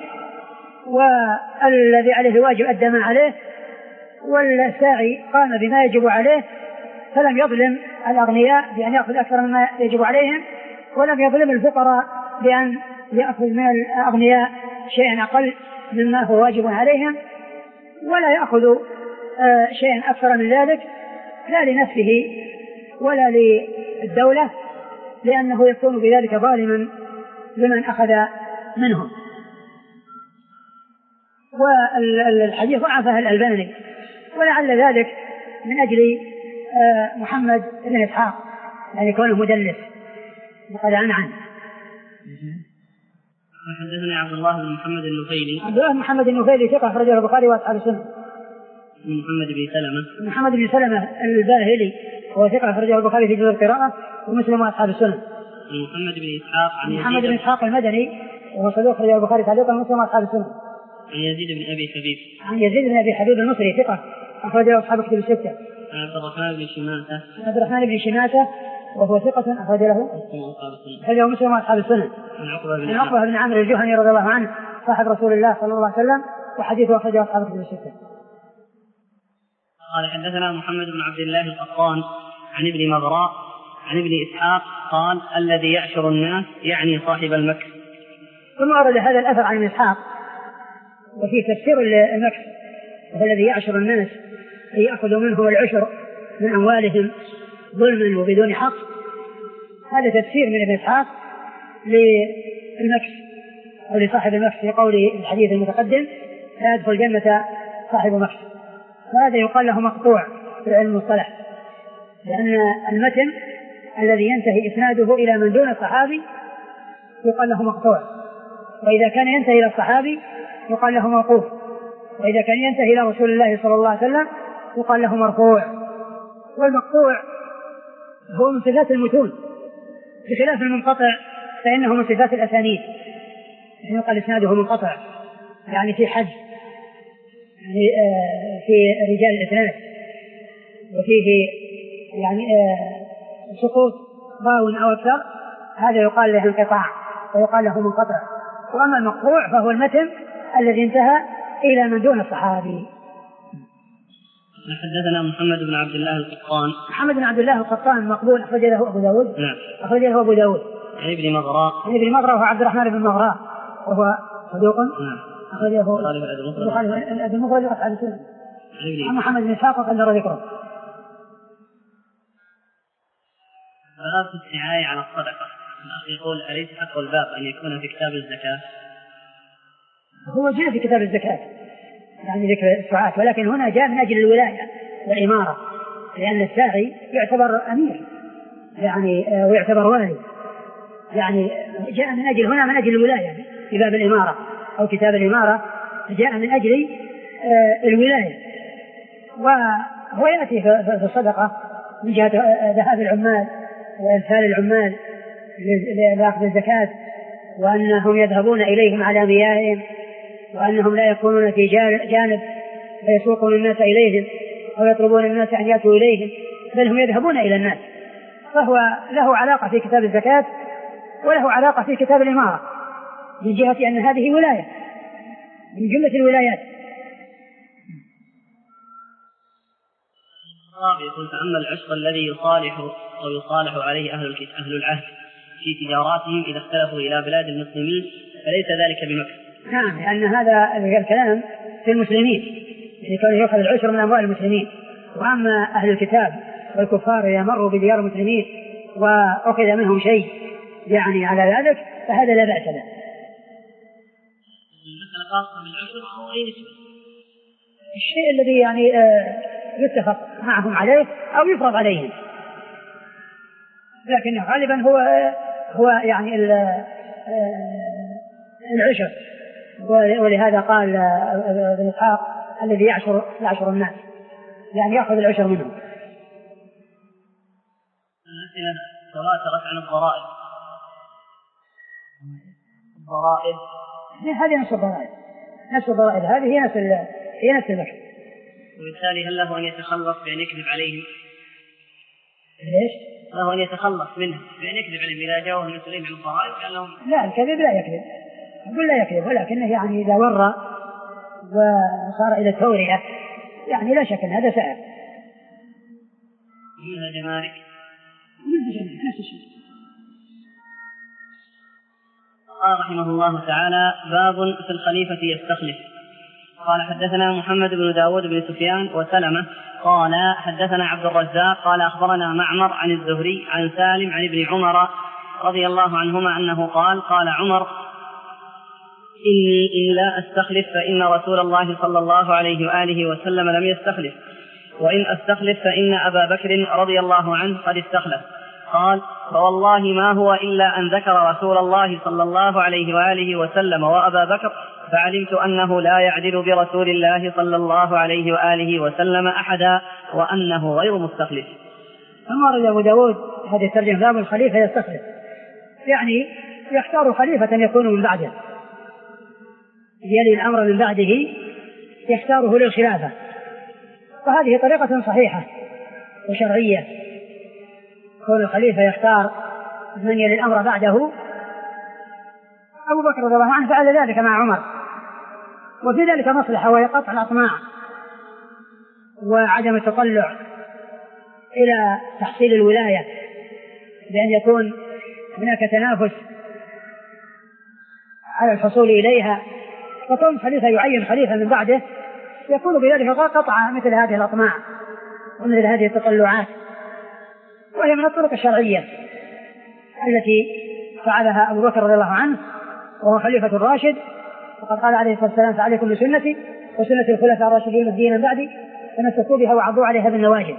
والذي عليه واجب أدى ما عليه والساعي قام بما يجب عليه فلم يظلم الأغنياء بأن يأخذ أكثر مما يجب عليهم ولم يظلم الفقراء بأن يأخذ من الأغنياء شيئا أقل مما هو واجب عليهم ولا يأخذ شيئا أكثر من ذلك لا لنفسه ولا للدولة لأنه يكون بذلك ظالما لمن أخذ منهم. والحديث ضعفه الألباني ولعل ذلك من أجل محمد بن إسحاق يعني كونه مدلس وقد عن عنه. حدثنا عبد الله بن محمد النفيلي. عبد الله بن محمد النفيلي ثقة أخرجه البخاري وأصحاب السنة. محمد بن سلمة. محمد بن سلمة الباهلي وهو ثقة أخرجه البخاري في جزء القراءة ومسلم وأصحاب السنة. محمد بن إسحاق عن محمد بن إسحاق المدني وهو صدوق أخرجه البخاري تعليقا ومسلم وأصحاب السنة. عن يزيد بن أبي حبيب. عن يزيد بن أبي حبيب المصري ثقة أخرجه أصحاب الكتب الستة. عن عبد الرحمن بن شماسة. عبد الرحمن بن شماسة وهو ثقة أخرج له أخرجه مسلم وأصحاب السنة. عن عقبة بن عامر الجهني رضي الله عنه صاحب رسول الله صلى الله عليه وسلم وحديثه أخرجه أصحاب الكتب الستة. قال حدثنا محمد بن عبد الله القطان عن ابن مبراء عن ابن إسحاق قال الذي يعشر الناس يعني صاحب المكس. ثم أورد هذا الأثر عن ابن إسحاق وفي تفسير المكس وهو الذي يعشر الناس يأخذ منه العشر من أموالهم ظلما وبدون حق. هذا تفسير من ابن إسحاق للمكس أو لصاحب المكس في قوله الحديث المتقدم لا يدخل الجنة صاحب مكس، وهذا يقال له مقطوع في علم المصطلح، لأن المتن الذي ينتهي إسناده إلى من دون الصحابي يقال له مقطوع، وإذا كان ينتهي إلى الصحابي يقال له موقوف، وإذا كان ينتهي إلى رسول الله صلى الله عليه وسلم يقال له مرفوع. والمقطوع هو من صفات المتون، بخلاف المنقطع فإنه من صفات الأسانيد، يعني يقال إسناده منقطع، يعني في حج، يعني في رجال الإسناد، وفيه يعني سقوط راو أو أكثر، هذا يقال له انقطاع ويقال له منقطع. وأما المقطوع فهو المتن الذي انتهى إلى من دون الصحابي. حدثنا محمد بن عبد الله القطان. محمد بن عبد الله القطان مقبول، أخرج له أبو داود. نعم. أخرج له أبو داود. عن ابن مغراء. عن ابن مغراء وهو عبد الرحمن بن مغراء وهو صدوق. نعم. أخرجه البخاري المفرد وأصحاب السنن. عن محمد بن إسحاق وقد ذكر ذكره. باب السعي على الصدقة. الأخ يقول: أليس حق الباب أن يكون في كتاب الزكاة؟ هو جاء في كتاب الزكاة يعني ذكر السعاة، ولكن هنا جاء من أجل الولاية والإمارة، لأن الساعي يعتبر أمير يعني ويعتبر والي، يعني جاء من أجل هنا من أجل الولاية في باب الإمارة أو كتاب الإمارة، جاء من أجل الولاية. وهو يأتي في الصدقة من جهة ذهاب العمال وإرسال العمال لأخذ الزكاة، وأنهم يذهبون إليهم على مياههم، وأنهم لا يكونون في جانب فيسوقون الناس إليهم أو يطلبون الناس أن يأتوا إليهم، بل هم يذهبون إلى الناس. فهو له علاقة في كتاب الزكاة وله علاقة في كتاب الإمارة، من جهة أن هذه ولاية من جملة الولايات. يقول: فأما العشق الذي يصالح أو يصالح عليه أهل أهل العهد في تجاراتهم إذا اختلفوا إلى بلاد المسلمين فليس ذلك بمكر. نعم، لأن هذا الكلام في المسلمين، يكون يأخذ العشر من أموال المسلمين. وأما أهل الكتاب والكفار إذا مروا بديار المسلمين وأخذ منهم شيء يعني على ذلك فهذا لا بأس به. المسألة خاصة بالعشر أو أي نسبة؟ الشيء الذي يعني يتفق معهم عليه أو يفرض عليهم، لكن غالبا هو هو يعني العشر. ولهذا قال ابن إسحاق: الذي يعشر يعشر الناس، يعني يأخذ العشر منهم. الأسئلة تواترت عن الضرائب. الضرائب هذه نفس الضرائب، نفس الضرائب هذه هي نفس هي نفس المكر. وبالتالي هل له أن يتخلص بأن يكذب عليهم؟ ليش؟ له أن يتخلص منه بأن يكذب عليهم إذا جاءوا المسؤولين عن الضرائب قال لهم؟ لا، الكذب لا يكذب، يقول لا يكذب، ولكنه يعني إذا ورى وصار إلى التورية يعني لا شك أن هذا سائر. منها جمارك. منها جمارك نفس الشيء. قال رحمه الله تعالى: باب في الخليفة يستخلف. قال: حدثنا محمد بن داود بن سفيان وسلمة قال: حدثنا عبد الرزاق قال: أخبرنا معمر عن الزهري عن سالم عن ابن عمر رضي الله عنهما أنه قال: قال عمر: إني إن لا أستخلف فإن رسول الله صلى الله عليه وآله وسلم لم يستخلف، وإن أستخلف فإن أبا بكر رضي الله عنه قد استخلف. قال: فوالله ما هو إلا أن ذكر رسول الله صلى الله عليه وآله وسلم وأبا بكر فعلمت أنه لا يعدل برسول الله صلى الله عليه وآله وسلم أحدا وأنه غير مستخلف. ثم ورد أبو داود هذه الترجمة: باب الخليفة يستخلف، يعني يختار خليفة يكون من بعده، يلي الأمر من بعده يختاره للخلافة، وهذه طريقة صحيحة وشرعية، كون الخليفة يختار من يلي الأمر بعده. أبو بكر رضي الله عنه فعل ذلك مع عمر، وفي ذلك مصلحة وهي قطع الأطماع وعدم التطلع إلى تحصيل الولاية، بأن يكون هناك تنافس على الحصول إليها، فكون خليفة يعين خليفة من بعده يكون بذلك قطع مثل هذه الأطماع ومثل هذه التطلعات، وهي من الطرق الشرعية التي فعلها أبو بكر رضي الله عنه وهو خليفة الراشد، وقد قال عليه الصلاة والسلام: فعليكم بسنتي وسنة الخلفاء الراشدين المهديين من بعدي تمسكوا بها وعضوا عليها بالنواجذ.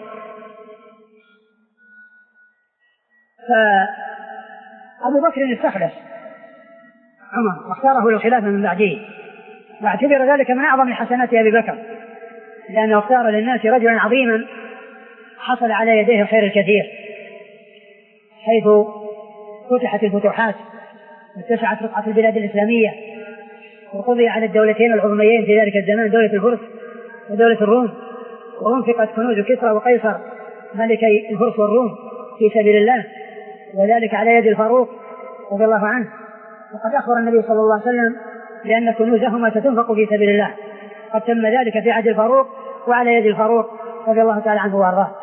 فأبو بكر استخلف عمر واختاره للخلافة من بعده، واعتبر ذلك من أعظم حسنات أبي بكر، لأنه اختار للناس رجلا عظيما حصل على يديه الخير الكثير، حيث فتحت الفتوحات واتسعت رقعة البلاد الإسلامية، وقضي على الدولتين العظميين في ذلك الزمان، دولة الفرس ودولة الروم، وأنفقت كنوز كسرى وقيصر ملكي الفرس والروم في سبيل الله، وذلك على يد الفاروق رضي الله عنه. وقد أخبر النبي صلى الله عليه وسلم بأن كنوزهما ستنفق في سبيل الله، قد تم ذلك في عهد الفاروق وعلى يد الفاروق رضي الله تعالى عنه وارضاه.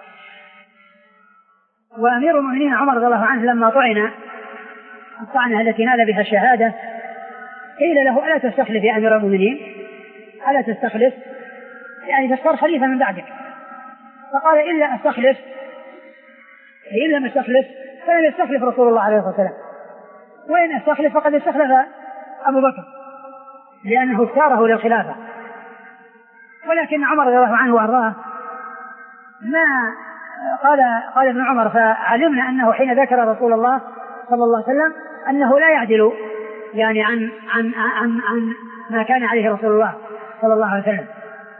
وأمير المؤمنين عمر رضي الله عنه لما طعن الطعنة التي نال بها الشهادة قيل له: ألا تستخلف يا أمير المؤمنين؟ ألا تستخلف؟ يعني تختار خليفة من بعدك. فقال: إلا أستخلف، إن لم أستخلف فلم يستخلف رسول الله عليه الصلاة والسلام، وإن أستخلف فقد استخلف أبو بكر لأنه اختاره للخلافة. ولكن عمر رضي الله عنه وأرضاه ما قال قال ابن عمر: فعلمنا أنه حين ذكر رسول الله صلى الله عليه وسلم أنه لا يعدل يعني عن عن عن عن ما كان عليه رسول الله صلى الله عليه وسلم.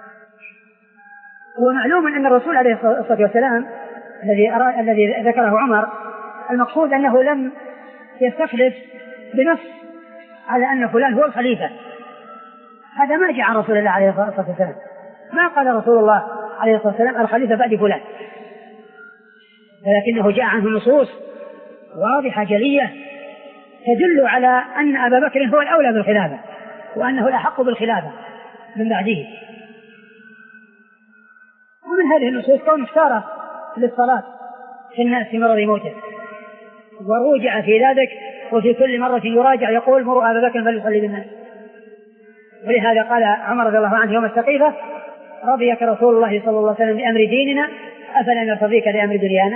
ومعلوم أن الرسول عليه الصلاة والسلام الذي الذي ذكره عمر المقصود أنه لم يستخلف بنص على أن فلان هو الخليفة، هذا ما جاء عن رسول الله عليه الصلاة والسلام، ما قال رسول الله عليه الصلاة والسلام الخليفة بعد فلان، ولكنه جاء عنه نصوص واضحة جلية تدل على أن أبا بكر هو الأولى بالخلافة، وأنه الأحق بالخلافة من بعده. ومن هذه النصوص كون اختار للصلاة في الناس في مرض موته، وروجع في ذلك، وفي كل مرة يراجع يقول: مروا أبا بكر فليصلي بالناس. ولهذا قال عمر رضي الله عنه يوم السقيفة: رضيك رسول الله صلى الله عليه وسلم بأمر ديننا أفلا نرتضيك لأمر دنيانا.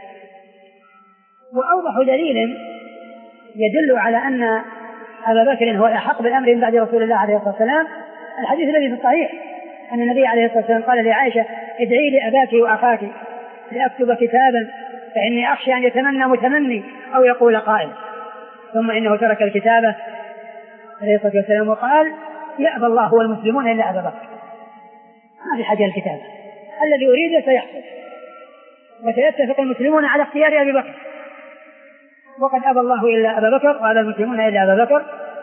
وأوضح دليل يدل على أن أبا بكر هو الأحق بالأمر من بعد رسول الله عليه الصلاة والسلام الحديث الذي في الصحيح أن النبي عليه الصلاة والسلام قال لعائشة: ادعي لأباك وأخاك لأكتب كتابا فإني أخشى أن يتمنى متمني أو يقول قائل. ثم إنه ترك الكتابة عليه الصلاة والسلام وقال: يأبى الله والمسلمون إلا أبا بكر. ما في حاجة الكتابة، الذي يريده سيحصل، وسيتفق المسلمون على اختيار أبي بكر، وقد أبى الله إلا أبا بكر وأبى المسلمون إلا أبا بكر.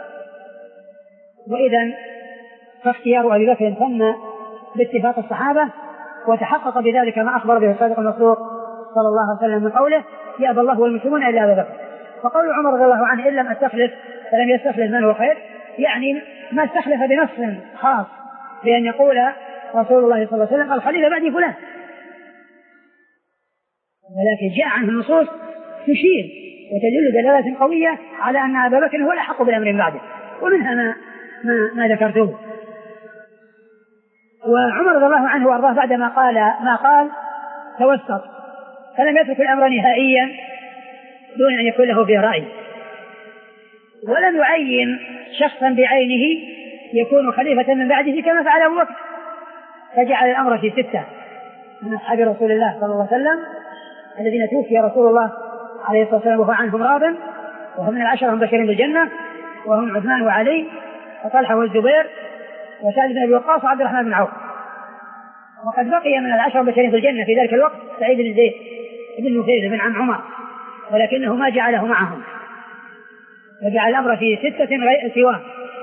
وإذن فاختيار أبي بكر تم باتفاق الصحابة، وتحقق بذلك ما أخبر به الصادق المصدوق صلى الله عليه وسلم من قوله: يأبى الله والمسلمون إلا أبا بكر. فقول عمر رضي الله عنه: إن لم أستخلف فلم يستخلف من هو خير، يعني ما استخلف بنص خاص بأن يقول رسول الله صلى الله عليه وسلم الخليفة بعد فلان، ولكن جاء عنه النصوص تشير وتدل دلالة قوية على أن أبا بكر هو الأحق بالأمر من بعده، ومنها ما, ما, ما ذكرته. وعمر رضي الله عنه وأرضاه بعدما قال ما قال توسط، فلم يترك الأمر نهائيا دون أن يكون له فيه رأي، ولم يعين شخصا بعينه يكون خليفة من بعده كما فعل أبو بكر، فجعل الأمر في ستة من أصحاب رسول الله صلى الله عليه وسلم الذين توفي رسول الله عليه الصلاة والسلام وهو عنهم راض، وهم من العشرة المبشرين بالجنة، وهم عثمان وعلي وطلحة والزبير وسعد بن أبي وقاص وعبد الرحمن بن عوف. وقد بقي من العشرة المبشرين بالجنة في ذلك الوقت سعيد بن زيد بن نفيل بن عم عمر، ولكنه ما جعله معهم، وجعل الأمر في ستة سواه،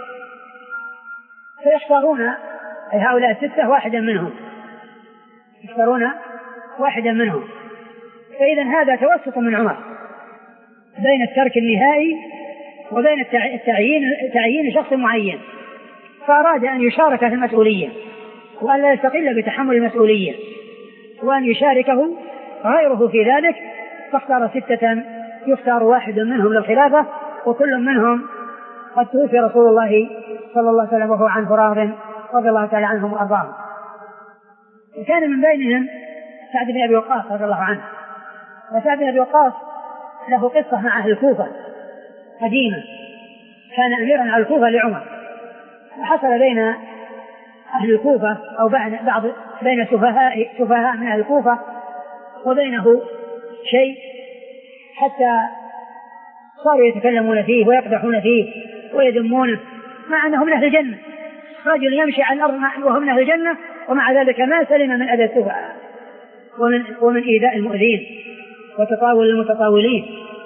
فيختارون أي هؤلاء الستة واحدا منهم، يختارون واحدا منهم. فإذا هذا توسط من عمر بين الترك النهائي وبين التعيين تعيين شخص معين، فأراد أن يشارك في المسؤولية وأن لا يستقل بتحمل المسؤولية، وأن يشاركه غيره في ذلك، فاختار ستة يختار واحد منهم للخلافة، وكل منهم قد توفي رسول الله صلى الله عليه وسلم وهو عنه راض رضي الله تعالى عنهم وأرضاهم. وكان من بينهم سعد بن أبي وقاص رضي الله عنه. وسعد بن أبي وقاص له قصة مع أهل الكوفة قديمة، كان أميرا على الكوفة لعمر، وحصل بين أهل الكوفة أو بعض بين سفهاء سفهاء من أهل الكوفة وبينه شيء حتى صاروا يتكلمون فيه ويقدحون فيه ويذمونه، مع أنه من أهل الجنة. رجل يمشي على الأرض وهو من أهل الجنة ومع ذلك ما سلم من أذى السفهاء ومن, ومن إيذاء المؤذين وتطاول المتطاولين.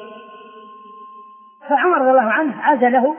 فعمر رضي الله عنه عزله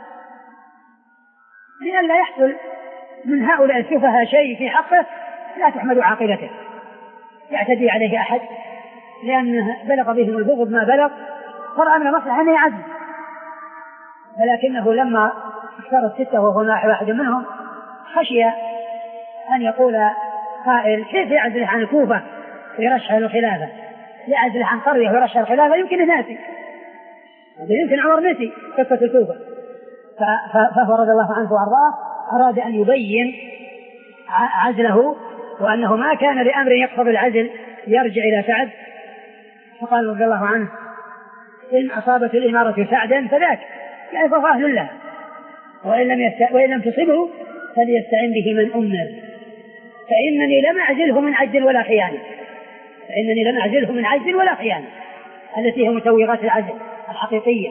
لئلا يحصل من هؤلاء السفهاء شيء في حقه لا تحمد عاقبته يعتدي عليه أحد، لأنه بلغ بهم البغض ما بلغ، فرأى من مصلحة أن يعزل. ولكنه لما اختار الستة وهو واحد منهم خشي أن يقول قائل كيف يعزل عن الكوفة ويرشح الخلافة، يعزل عن قرية ويرشح الخلافة، يمكن ناسي، يمكن عمر نسي قصة الكوفة. فهو رضي الله عنه وأرضاه أراد أن يبين عزله وأنه ما كان لأمر يقتضي العزل يرجع إلى سعد، فقال رضي الله عنه إن أصابت الإمارة سعدا فذاك، يعني فهو أهل له، وإن لم, يست... وإن لم تصبه فليستعن به من أمر، فإنني لم أعزله من عجل ولا خيانة، فإنني لم أعزله من عجل ولا خيانة التي هي متوغات العزل الحقيقية،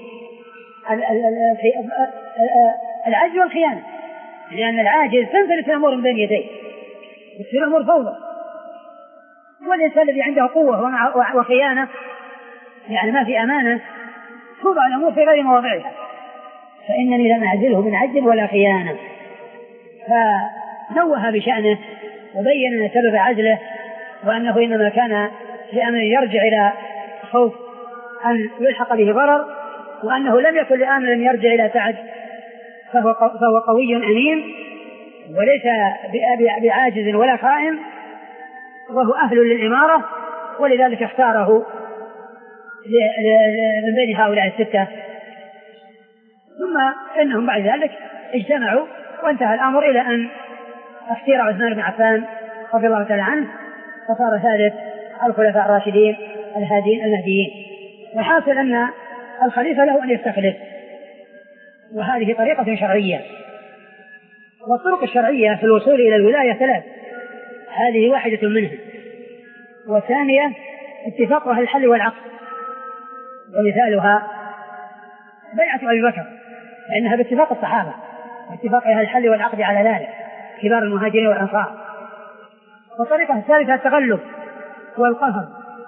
العجل والخيانة، لأن العاجز تنفلت الأمور من بين يديه وتصير الأمور فوضى، والإنسان الذي عنده قوة وخيانة يعني ما في أمانة توضع الأمور في غير مواضعها. فإنني لم أعزله من عجل ولا خيانة، فنوه بشأنه وبين سبب عزله وأنه إنما كان لأمر يرجع إلى خوف أن يلحق به ضرر، وأنه لم يكن لأمر يرجع إلى سعد، فهو, فهو قوي أمين وليس بعاجز ولا خائن، وهو أهل للإمارة، ولذلك اختاره من بين هؤلاء الستة. ثم إنهم بعد ذلك اجتمعوا وانتهى الأمر إلى أن اختير عثمان بن عفان رضي الله تعالى عنه فصار ثالث الخلفاء الراشدين الهادين المهديين. وحاصل أن الخليفة له أن يستخلف، وهذه طريقة شرعية، والطرق الشرعية في الوصول إلى الولاية ثلاث، هذه واحدة منها، والثانية اتفاق أهل الحل والعقد، ومثالها بيعة أبي بكر لأنها باتفاق الصحابة واتفاق أهل الحل والعقد على ذلك كبار المهاجرين والأنصار. والطريقة الثالثة التغلب والقهر،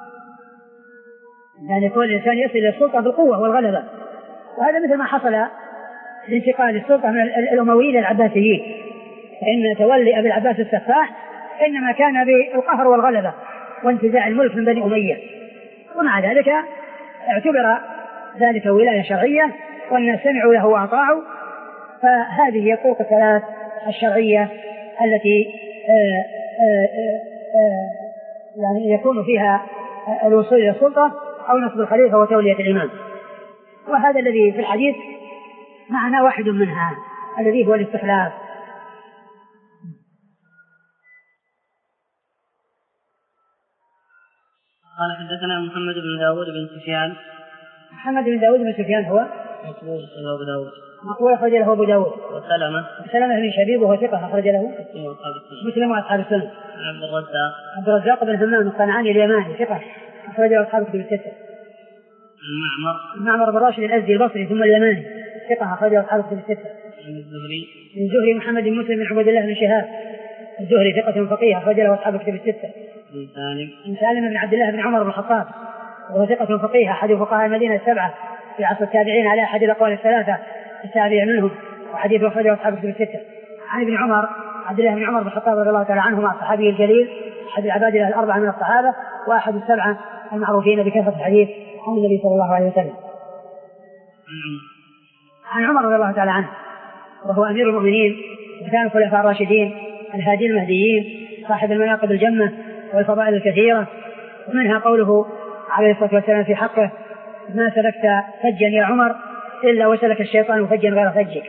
يعني يكون الإنسان يصل إلى السلطة بالقوة والغلبة، وهذا مثل ما حصل لانتقال السلطة من الأمويين إلى العباسيين، فإن تولي أبي العباس السفاح إنما كان بالقهر والغلبة وانتزاع الملك من بني أمية، ومع ذلك اعتبر ذلك ولاية شرعية والناس سمعوا له وأطاعوا. فهذه الطرق الثلاث الشرعية التي آآ آآ آآ يعني يكون فيها الوصول إلى السلطة أو نصب الخليفة وتولية الإمام، وهذا الذي في الحديث معنا واحد منها الذي هو الاستخلاف. قال حدثنا محمد بن داود بن سفيان. محمد بن داود بن سفيان هو مقبول أبو داود مقبول أخرج له أبو داود. وسلمة سلمة بن شبيب وهو ثقة أخرج له مسلم وأصحاب السنة. عبد الرزاق عبد الرزاق بن همام الصنعاني اليماني ثقة أخرج له أصحاب الكتب الستة. المعمر المعمر بن راشد الأزدي البصري ثم اليماني ثقة أخرج له أصحاب الكتب الستة. الزهري الزهري محمد بن مسلم بن عبد الله بن شهاب الزهري ثقة فقيه أخرج له أصحاب الكتب الستة. سالم سالم بن عبد الله بن عمر بن الخطاب وهو ثقة فقيه أحد فقهاء المدينة السبعة في عصر التابعين على أحد الأقوال الثلاثة التابع منهم، وحديث أخرجه أصحاب الكتب الستة. عن ابن عمر عبد الله بن عمر بن الخطاب رضي الله تعالى عنهما الصحابي الجليل أحد العباد له الأربعة من الصحابة وأحد السبعة المعروفين بكثرة الحديث عن النبي صلى الله عليه وسلم. عن عمر رضي الله تعالى عنه وهو أمير المؤمنين وكان الخلفاء الراشدين الهادين المهديين صاحب المناقب الجمة والفضائل الكثيرة، ومنها قوله عليه الصلاة والسلام في حقه ما سلكت فجا يا عمر إلا وسلك الشيطان فجا غير فجك.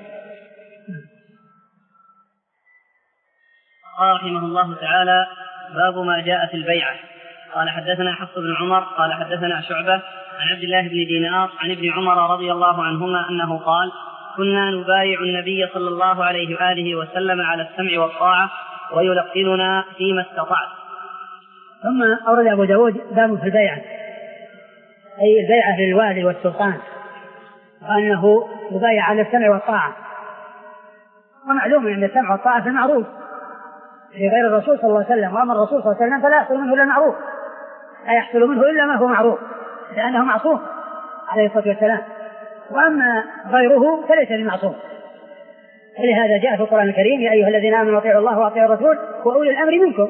قال رحمه الله تعالى باب ما جاء في البيعة. قال حدثنا حفص بن عمر قال حدثنا شعبة عن عبد الله بن دينار عن ابن عمر رضي الله عنهما أنه قال كنا نبايع النبي صلى الله عليه وآله وسلم على السمع والطاعة ويلقننا فيما استطعت. ثم أورد أبو داود باب في البيعة، أي البيعة للوالي والسلطان، وأنه يبايع على السمع والطاعة. ومعلوم أن السمع والطاعة في المعروف لغير الرسول صلى الله عليه وسلم، وأمر الرسول صلى الله عليه وسلم فلا يحصل منه إلا المعروف، لا يحصل منه إلا ما هو معروف لأنه معصوم عليه الصلاة والسلام، وأما غيره فليس بمعصوم. ولهذا جاء في القرآن الكريم: يا أيها الذين آمنوا أطيعوا الله وأطيعوا الرسول وأولي الأمر منكم.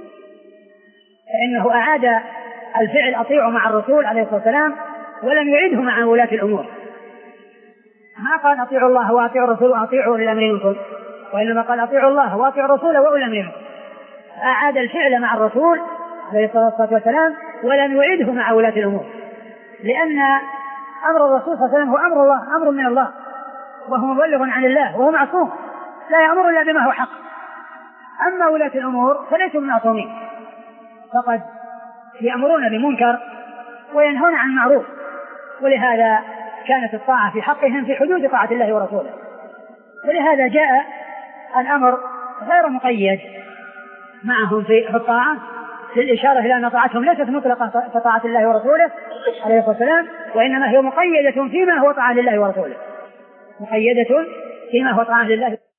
فإنه أعاد الفعل أطيعوا مع الرسول عليه الصلاة والسلام ولم يعده مع ولاة الأمور. ما قال أطيعوا الله وأطيعوا الرسول وأطيعوا أولي الأمر منكم، وإنما قال أطيعوا الله وأطيعوا الرسول وأولي الأمر منكم. أعاد الفعل مع الرسول عليه الصلاة والسلام ولم يعده مع ولاة الأمور، لأن أمر الرسول صلى الله عليه وسلم هو أمر الله، أمر من الله، وهو مبلغ عن الله وهو معصوم لا يأمر إلا بما هو حق. أما ولاة الأمور فليسوا معصومين، فقد يأمرون بمنكر وينهون عن معروف، ولهذا كانت الطاعة في حقهم في حدود طاعة الله ورسوله. ولهذا جاء الأمر غير مقيد معهم في الطاعة للإشارة إلى أن طاعتهم ليست مطلقة كطاعة الله ورسوله عليه الصلاة والسلام، وإنما هي مقيدة فيما هو طاعة لله ورسوله، مقيدة فيما هو طاعة لله